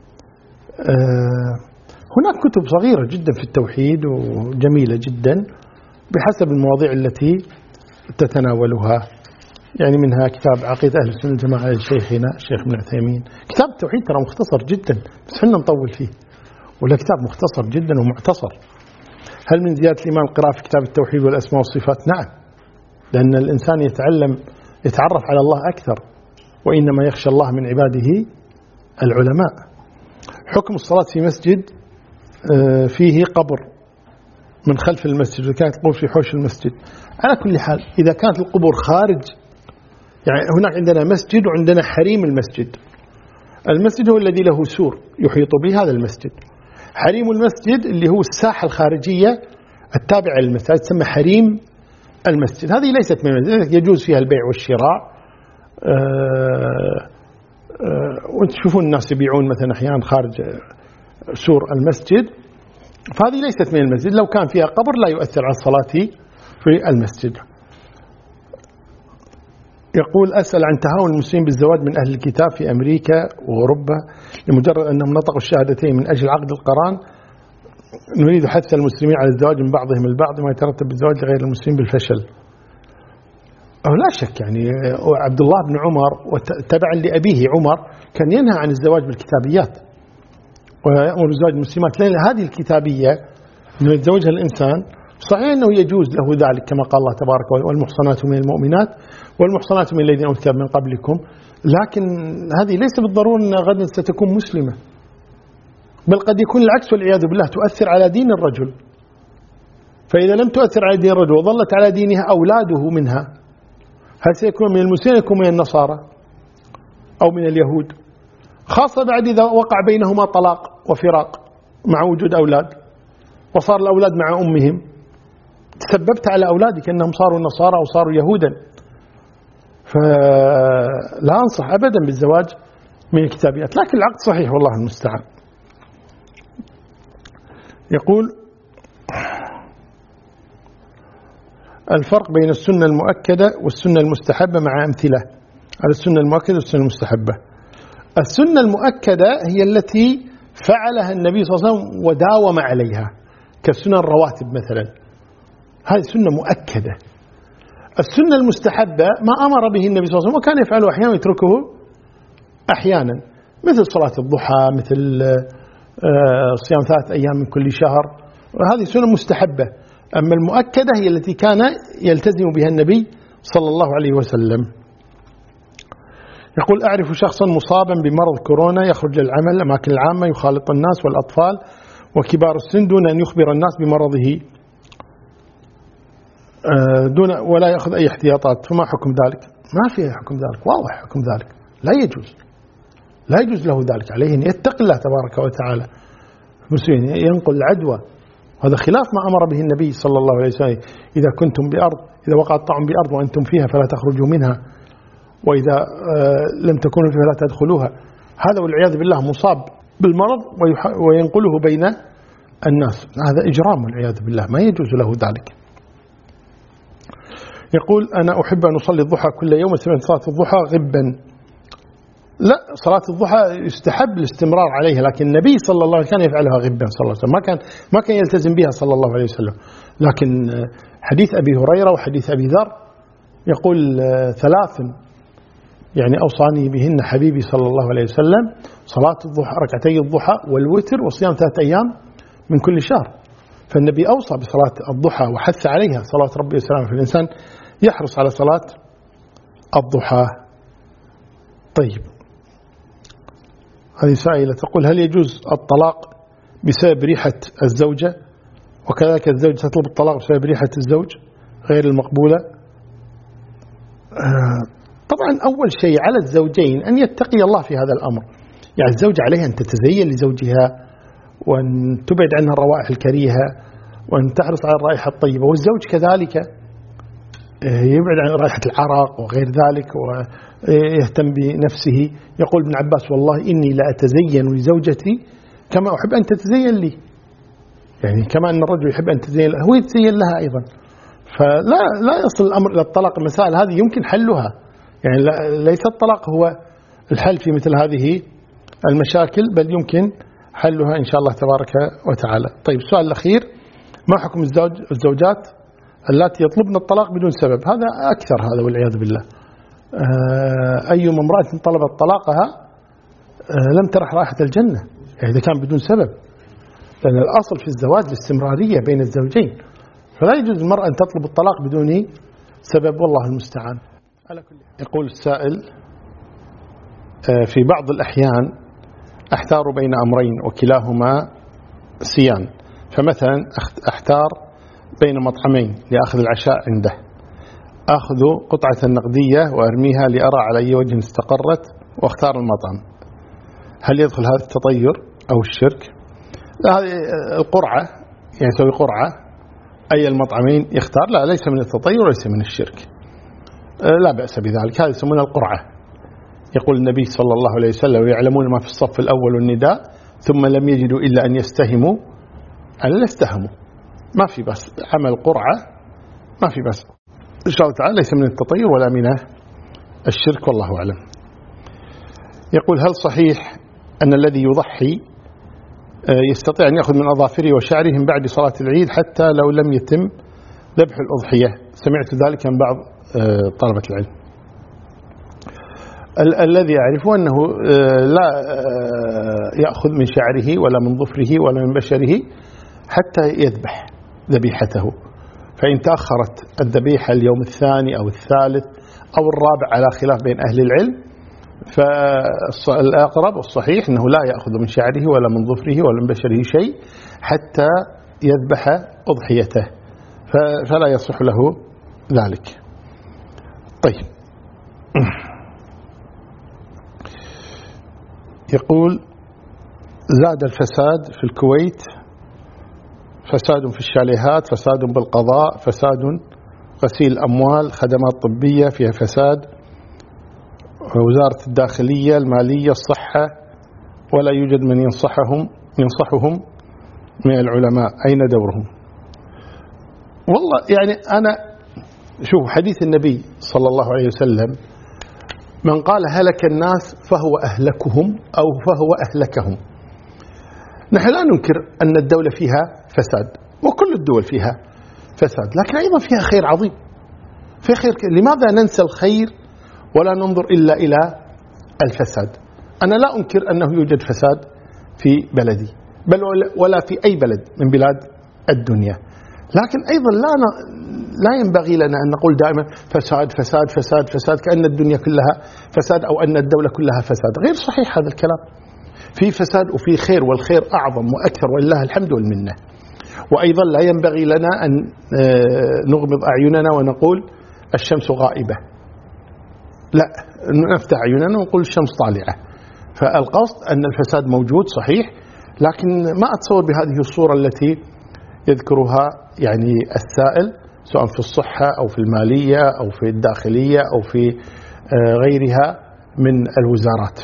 هناك كتب صغيرة جدا في التوحيد وجميلة جدا بحسب المواضيع التي تتناولها، يعني منها كتاب عقيدة أهل السنة والجماعة لشيخنا الشيخ ابن عثيمين. كتاب التوحيد ترى مختصر جدا بس حنا نطول فيه، ولا كتاب مختصر جدا ومعتصر. هل من زيادة الإيمان القراءة في كتاب التوحيد والأسماء والصفات؟ نعم، لأن الإنسان يتعرف على الله أكثر، وإنما يخشى الله من عباده العلماء. حكم الصلاة في مسجد فيه قبر من خلف المسجد، إذا كانت القبور في حوش المسجد. على كل حال إذا كانت القبور خارج، يعني هناك عندنا مسجد وعندنا حريم المسجد. المسجد هو الذي له سور يحيط به هذا المسجد. حريم المسجد اللي هو الساحة الخارجية التابعة للمسجد تسمى حريم المسجد. هذه ليست من المسجد، يجوز فيها البيع والشراء. وانت تشوفون الناس يبيعون مثلا أحيانا خارج سور المسجد، فهذه ليست من المسجد. لو كان فيها قبر لا يؤثر على الصلاة في المسجد. يقول أسأل عن تهاون المسلمين بالزواج من أهل الكتاب في أمريكا وأوروبا لمجرد أنهم نطقوا الشهادتين من أجل عقد القران. نريد حث المسلمين على الزواج من بعضهم البعض وما يترتب بالزواج لغير المسلمين بالفشل. لا شك، يعني عبد الله بن عمر وتبعا لأبيه عمر كان ينهى عن الزواج بالكتابيات ويأمر بالزواج بالمسلمات، لأن هذه الكتابية أنه يتزوجها الإنسان صحيح أنه يجوز له ذلك كما قال الله تبارك وتعالى والمحصنات من المؤمنات والمحصنات من الذين أوتوا الكتاب من قبلكم، لكن هذه ليس بالضرورة أن غدا ستكون مسلمة، بل قد يكون العكس والعياذ بالله، تؤثر على دين الرجل. فإذا لم تؤثر على دين الرجل وظلت على دينها أولاده منها، هل سيكون من المسلمين يكون من النصارى أو من اليهود؟ خاصة بعد إذا وقع بينهما طلاق وفراق مع وجود أولاد وصار الأولاد مع أمهم، تسببت على أولادك أنهم صاروا نصارى أو صاروا يهودا. فلا أنصح أبدا بالزواج من الكتابيات، لكن العقد صحيح والله المستعان. يقول الفرق بين السنة المؤكدة والسنة المستحبة مع أمثلة على السنة المؤكدة والسنة المستحبة. السنة المؤكدة هي التي فعلها النبي صلى الله عليه وسلم وداوم عليها كالسنة الرواتب مثلا، هذه سنة مؤكدة. السنة المستحبة ما أمر به النبي صلى الله عليه وسلم وكان يفعله أحيانا ويتركه أحيانا، مثل صلاة الضحى، مثل صيام 3 أيام من كل شهر، وهذه سنة مستحبة. أما المؤكدة هي التي كان يلتزم بها النبي صلى الله عليه وسلم. يقول أعرف شخصا مصابا بمرض كورونا يخرج للعمل الأماكن العامة، يخالط الناس والأطفال وكبار السن دون أن يخبر الناس بمرضه ولا يأخذ أي احتياطات، فما حكم ذلك؟ ما فيه حكم ذلك، واضح حكم ذلك، لا يجوز له ذلك. عليه أن يتقي الله تبارك وتعالى. المسلمين ينقل العدوى، هذا خلاف ما أمر به النبي صلى الله عليه وسلم. إذا كنتم بأرض، إذا وقع الطعن بأرض وأنتم فيها فلا تخرجوا منها، وإذا لم تكونوا فيها لا تدخلوها. هذا والعياذ بالله مصاب بالمرض وينقله بين الناس، هذا إجرام والعياذ بالله، ما يجوز له ذلك. يقول أنا أحب أن أصلي الضحى كل يوم وسمعت صلاة الضحى غبا. لا، صلاة الضحى يستحب الاستمرار عليها، لكن النبي صلى الله عليه وسلم كان يفعلها غبا صلى الله عليه وسلم، ما كان يلتزم بها صلى الله عليه وسلم. لكن حديث أبي هريرة وحديث أبي ذر يقول 3 يعني أوصاني بهن حبيبي صلى الله عليه وسلم: صلاة الضحى، ركعتي الضحى والوتر وصيام 3 أيام من كل شهر. فالنبي أوصى بصلاة الضحى وحث عليها صلوات ربي وسلامه، فالإنسان يحرص على صلاة الضحى. طيب، هذه سائلة تقول: هل يجوز الطلاق بسبب ريحة الزوجة؟ وكذلك الزوج تطلب الطلاق بسبب ريحة الزوج غير المقبولة؟ طبعا أول شيء على الزوجين أن يتقي الله في هذا الأمر. يعني الزوجة عليها أن تتزين لزوجها وأن تبعد عنها الروائح الكريهة وأن تحرص على الرائحة الطيبة، والزوج كذلك يبعد عن رائحة العرق وغير ذلك ويهتم بنفسه. يقول ابن عباس: والله إني لا أتزين لزوجتي كما أحب أن تتزين لي. يعني كما أن الرجل يحب أن تتزين له هو يتزين لها أيضا. فلا يصل الأمر إلى الطلاق. المسائل هذه يمكن حلها، يعني ليس الطلاق هو الحل في مثل هذه المشاكل، بل يمكن حلها إن شاء الله تبارك وتعالى. طيب السؤال الأخير: ما حكم الزوجات التي يطلبن الطلاق بدون سبب؟ هذا أكثر، هذا والعياذ بالله. أي امرأة طلبت طلاقها لم ترح رائحة الجنة، يعني إذا كان بدون سبب، لأن الأصل في الزواج الاستمرارية بين الزوجين، فلا يجوز المرأة أن تطلب الطلاق بدون سبب، والله المستعان. يقول السائل: في بعض الأحيان أحتار بين أمرين وكلاهما سيان، فمثلا أحتار بين مطعمين لأخذ العشاء عنده، أخذ قطعة نقدية وأرميها لأرى على أي وجه استقرت وأختار المطعم، هل يدخل هذا التطير أو الشرك؟ هذه القرعة، يعني يسوي قرعة أي المطعمين يختار، لا، ليس من التطير وليس من الشرك، لا بأس بذلك، هذا يسمونه القرعة. يقول النبي صلى الله عليه وسلم: يعلمون ما في الصف الأول والنداء ثم لم يجدوا إلا أن يستهموا، ألا يستهموا، ما في بس، عمل قرعة ما في بس إن شاء الله تعالى، ليس من التطير ولا من الشرك، والله أعلم. يقول: هل صحيح أن الذي يضحي يستطيع أن يأخذ من أظافره وشعره من بعد صلاة العيد حتى لو لم يتم ذبح الأضحية؟ سمعت ذلك من بعض طلبة العلم. الذي أعرفه أنه لا يأخذ من شعره ولا من ظفره ولا من بشره حتى يذبح ذبيحته، فإن تأخرت الذبيحة اليوم الثاني أو الثالث أو الرابع على خلاف بين أهل العلم، فالأقرب والصحيح أنه لا يأخذ من شعره ولا من ظفره ولا من بشره شيء حتى يذبح أضحيته، فلا يصح له ذلك. طيب، يقول: زاد الفساد في الكويت، فساد في الشاليهات، فساد بالقضاء، فساد غسيل أموال، خدمات طبية فيها فساد، وزارة الداخلية، المالية، الصحة، ولا يوجد من ينصحهم من العلماء، أين دورهم؟ والله يعني أنا شوف حديث النبي صلى الله عليه وسلم: من قال هلك الناس فهو أهلكهم أو فهو أهلكهم. نحن لا ننكر أن الدولة فيها فساد، وكل الدول فيها فساد، لكن أيضا فيها خير عظيم، في خير. لماذا ننسى الخير ولا ننظر إلا إلى الفساد؟ أنا لا أنكر أنه يوجد فساد في بلدي، بل ولا في أي بلد من بلاد الدنيا، لكن أيضا لا ينبغي لنا أن نقول دائما فساد فساد فساد فساد، كأن الدنيا كلها فساد أو أن الدولة كلها فساد. غير صحيح هذا الكلام، في فساد وفي خير، والخير أعظم وأكثر ولله الحمد والمنة. وأيضا لا ينبغي لنا أن نغمض أعيننا ونقول الشمس غائبة، لا، نفتح أعيننا ونقول الشمس طالعة. فالقصد أن الفساد موجود صحيح، لكن ما أتصور بهذه الصورة التي يذكرها يعني السائل، سواء في الصحة أو في المالية أو في الداخلية أو في غيرها من الوزارات.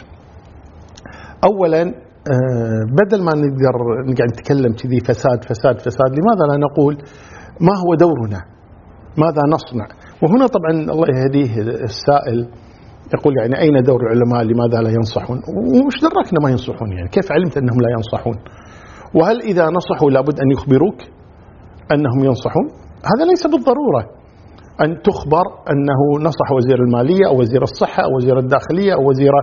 أولا، بدل ما نقدر نتكلم كذي فساد فساد فساد، لماذا لا نقول ما هو دورنا، ماذا نصنع؟ وهنا طبعا الله يهديه السائل يقول يعني أين دور العلماء، لماذا لا ينصحون؟ ومش دراكنا ما ينصحون، يعني كيف علمت أنهم لا ينصحون؟ وهل إذا نصحوا لابد أن يخبروك أنهم ينصحون؟ هذا ليس بالضرورة أن تخبر أنه نصح وزير المالية أو وزير الصحة أو وزير الداخلية أو وزير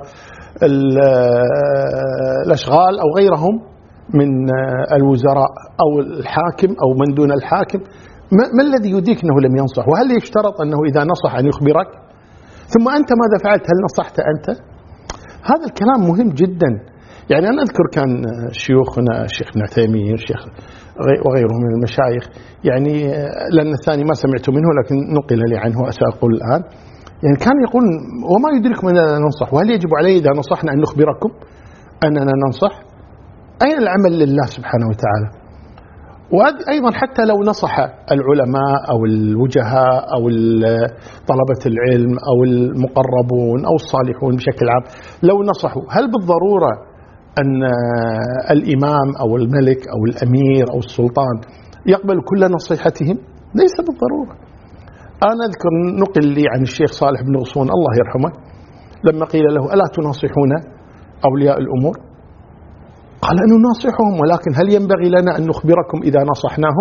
الأشغال أو غيرهم من الوزراء أو الحاكم أو من دون الحاكم. ما الذي يديك أنه لم ينصح؟ وهل يشترط أنه إذا نصح أن يخبرك؟ ثم أنت ماذا فعلت؟ هل نصحت أنت؟ هذا الكلام مهم جدا. يعني أنا أذكر كان شيوخنا الشيخ ابن عثيمين الشيخ وغيرهم من المشايخ، يعني لأن الثاني ما سمعت منه لكن نقل لي عنه سأقول الآن، يعني كان يقول وما يدركم أننا ننصح، وهل يجب علي إذا نصحنا أن نخبركم أننا ننصح؟ أين العمل لله سبحانه وتعالى؟ وأيضا حتى لو نصح العلماء أو الوجهاء أو طلبة العلم أو المقربون أو الصالحون بشكل عام، لو نصحوا، هل بالضرورة أن الإمام أو الملك أو الأمير أو السلطان يقبل كل نصيحتهم؟ ليس بالضرورة. أنا أذكر نقل لي عن الشيخ صالح بن غصون الله يرحمه لما قيل له ألا تناصحون أولياء الأمور؟ قال نناصحهم، ولكن هل ينبغي لنا أن نخبركم إذا نصحناهم؟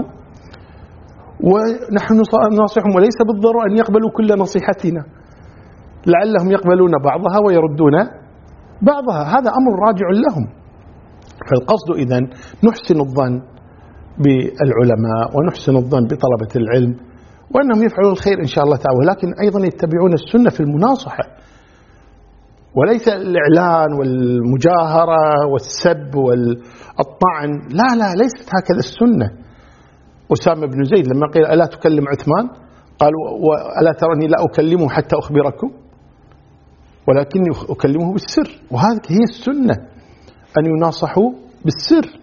ونحن نناصحهم وليس بالضرورة أن يقبلوا كل نصيحتنا، لعلهم يقبلون بعضها ويردون بعضها، هذا أمر راجع لهم. فالقصد إذن نحسن الظن بالعلماء ونحسن الظن بطلبة العلم وأنهم يفعلون الخير إن شاء الله تعالى، ولكن أيضا يتبعون السنة في المناصحة، وليس الإعلان والمجاهرة والسب والطعن، لا ليست هكذا السنة. أسامة بن زيد لما قيل ألا تكلم عثمان قال ألا ترني لا أكلمه حتى أخبركم، ولكني أكلمه بالسر، وهذه هي السنة أن يناصحوا بالسر.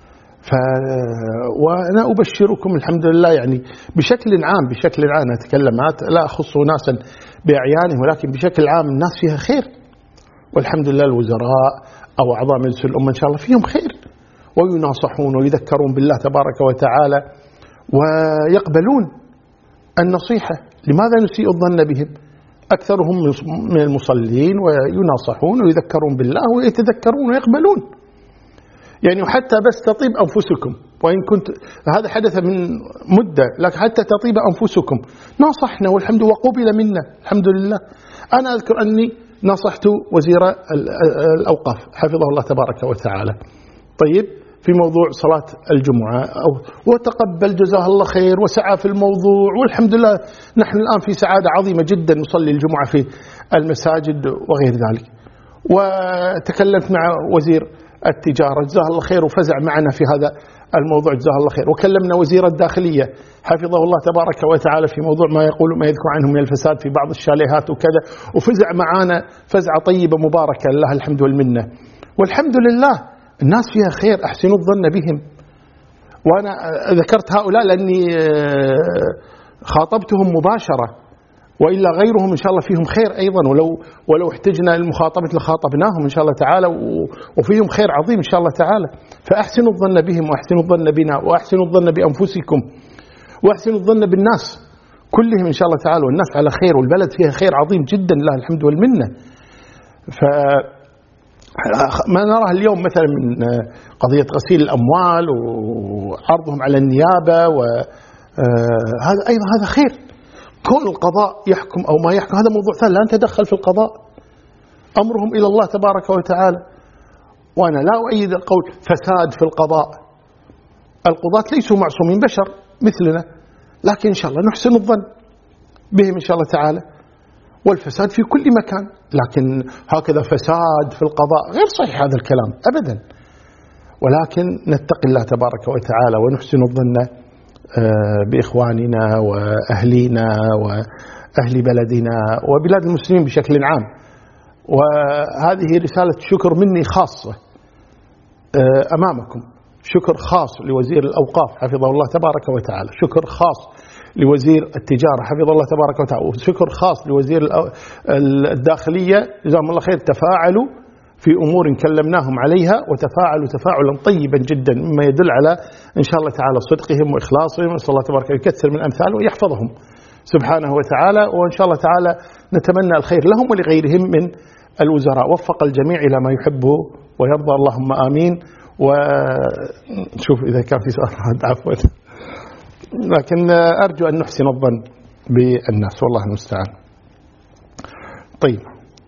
وأنا أبشركم الحمد لله يعني بشكل عام أتكلم لا أخص ناسا بأعيانهم، ولكن بشكل عام الناس فيها خير، والحمد لله الوزراء أو أعضاء مجلس الأمة إن شاء الله فيهم خير، ويناصحون ويذكرون بالله تبارك وتعالى ويقبلون النصيحة. لماذا نسيء الظن بهم؟ أكثرهم من المصلين ويناصحون ويذكرون بالله ويتذكرون ويقبلون، يعني حتى بس تطيب أنفسكم، وإن كنت هذا حدث من مدة، لكن حتى تطيب أنفسكم ناصحنا والحمد لله وقبل منا الحمد لله. أنا أذكر أني نصحت وزير الأوقاف حفظه الله تبارك وتعالى، طيب، في موضوع صلاة الجمعة وتقبل جزاه الله خير وسعى في الموضوع، والحمد لله نحن الآن في سعادة عظيمة جدا نصلي الجمعة في المساجد وغير ذلك. وتكلمت مع وزير التجارة جزاه الله خير وفزع معنا في هذا الموضوع جزاه الله خير، وكلمنا وزير الداخلية حفظه الله تبارك وتعالى في موضوع ما يذكر عنه من الفساد في بعض الشاليهات وكذا، وفزع معنا فزعة طيبة مباركة لله الحمد والمنة. والحمد لله الناس فيها خير، أحسنوا الظن بهم. وأنا ذكرت هؤلاء لأني خاطبتهم مباشرة، وإلا غيرهم إن شاء الله فيهم خير أيضا، ولو احتجنا للمخاطبة لخاطبناهم إن شاء الله تعالى، وفيهم خير عظيم إن شاء الله تعالى. فأحسنوا الظن بهم وأحسنوا الظن بنا وأحسنوا الظن بأنفسكم وأحسنوا الظن بالناس كلهم إن شاء الله تعالى، والناس على خير والبلد فيها خير عظيم جدا لله الحمد والمنة. ما نراه اليوم مثلا من قضية غسيل الأموال وعرضهم على النيابة، وهذا أيضا هذا خير. كون القضاء يحكم أو ما يحكم هذا موضوع ثاني، لا نتدخل في القضاء، أمرهم إلى الله تبارك وتعالى. وأنا لا أؤيد القول فساد في القضاء، القضاة ليسوا معصومين، بشر مثلنا، لكن إن شاء الله نحسن الظن بهم إن شاء الله تعالى. والفساد في كل مكان، لكن هكذا فساد في القضاء غير صحيح هذا الكلام أبدا. ولكن نتقي الله تبارك وتعالى ونحسن الظن بإخواننا وأهلينا وأهل بلدنا وبلاد المسلمين بشكل عام. وهذه رسالة شكر مني خاصة أمامكم، شكر خاص لوزير الأوقاف حفظه الله تبارك وتعالى، شكر خاص لوزير التجارة حفظه الله تبارك وتعالى، وشكر خاص لوزير الداخلية جزاهم الله خير. تفاعلوا في أمور كلمناهم عليها وتفاعلوا تفاعلا طيبا جدا، مما يدل على إن شاء الله تعالى صدقهم وإخلاصهم، ونسأل الله تبارك يكثر من أمثالهم ويحفظهم سبحانه وتعالى. وإن شاء الله تعالى نتمنى الخير لهم ولغيرهم من الوزراء، وفق الجميع إلى ما يحبه ويرضى، اللهم آمين. ونشوف إذا كان في سؤال عفوا، لكن أرجو أن نحسن الظن بالناس والله المستعان. طيب،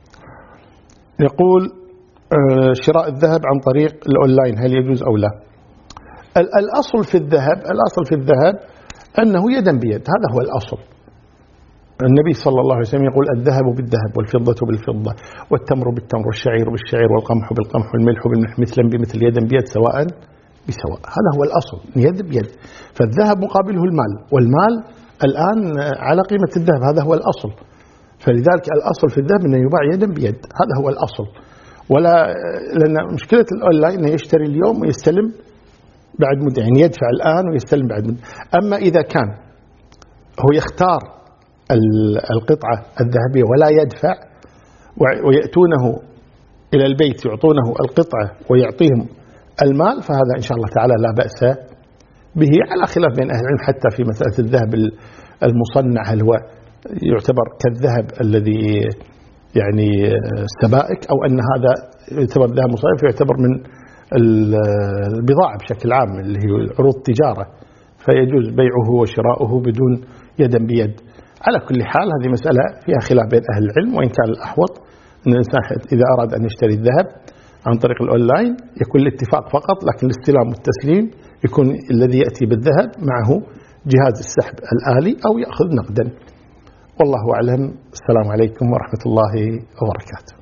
يقول شراء الذهب عن طريق الأونلاين هل يجوز أو لا؟ الأصل في الذهب أنه يدا بيد، هذا هو الأصل. النبي صلى الله عليه وسلم يقول الذهب بالذهب والفضة بالفضة والتمر بالتمر والشعير بالشعير والقمح بالقمح والملح بالملح مثلا بمثل يدا بيد سواء بسواء، هذا هو الأصل يد بيد. فالذهب مقابله المال، والمال الآن على قيمة الذهب، هذا هو الأصل. فلذلك الأصل في الذهب أنه يباع يدا بيد، هذا هو الأصل. ولا لأن مشكلة الأونلاين أنه يشتري اليوم ويستلم بعد مدة، يعني يدفع الآن ويستلم بعد مدة. أما إذا كان هو يختار القطعة الذهبية ولا يدفع ويأتونه إلى البيت يعطونه القطعة ويعطيهم المال، فهذا إن شاء الله تعالى لا بأس به، على خلاف بين أهل العلم حتى في مسألة الذهب المصنع هل هو يعتبر كالذهب الذي يعني السبائك، أو أن هذا يعتبر ذهب مصيف، يعتبر من البضاعة بشكل عام اللي هي عروض تجارة، فيجوز بيعه وشراؤه بدون يدا بيد. على كل حال هذه مسألة فيها خلاف بين أهل العلم، وإن كان الأحوط أن الإنسان إذا أراد أن يشتري الذهب عن طريق الأونلاين يكون الاتفاق فقط، لكن الاستلام والتسليم يكون الذي يأتي بالذهب معه جهاز السحب الآلي أو يأخذ نقدا. والله أعلم. السلام عليكم ورحمة الله وبركاته.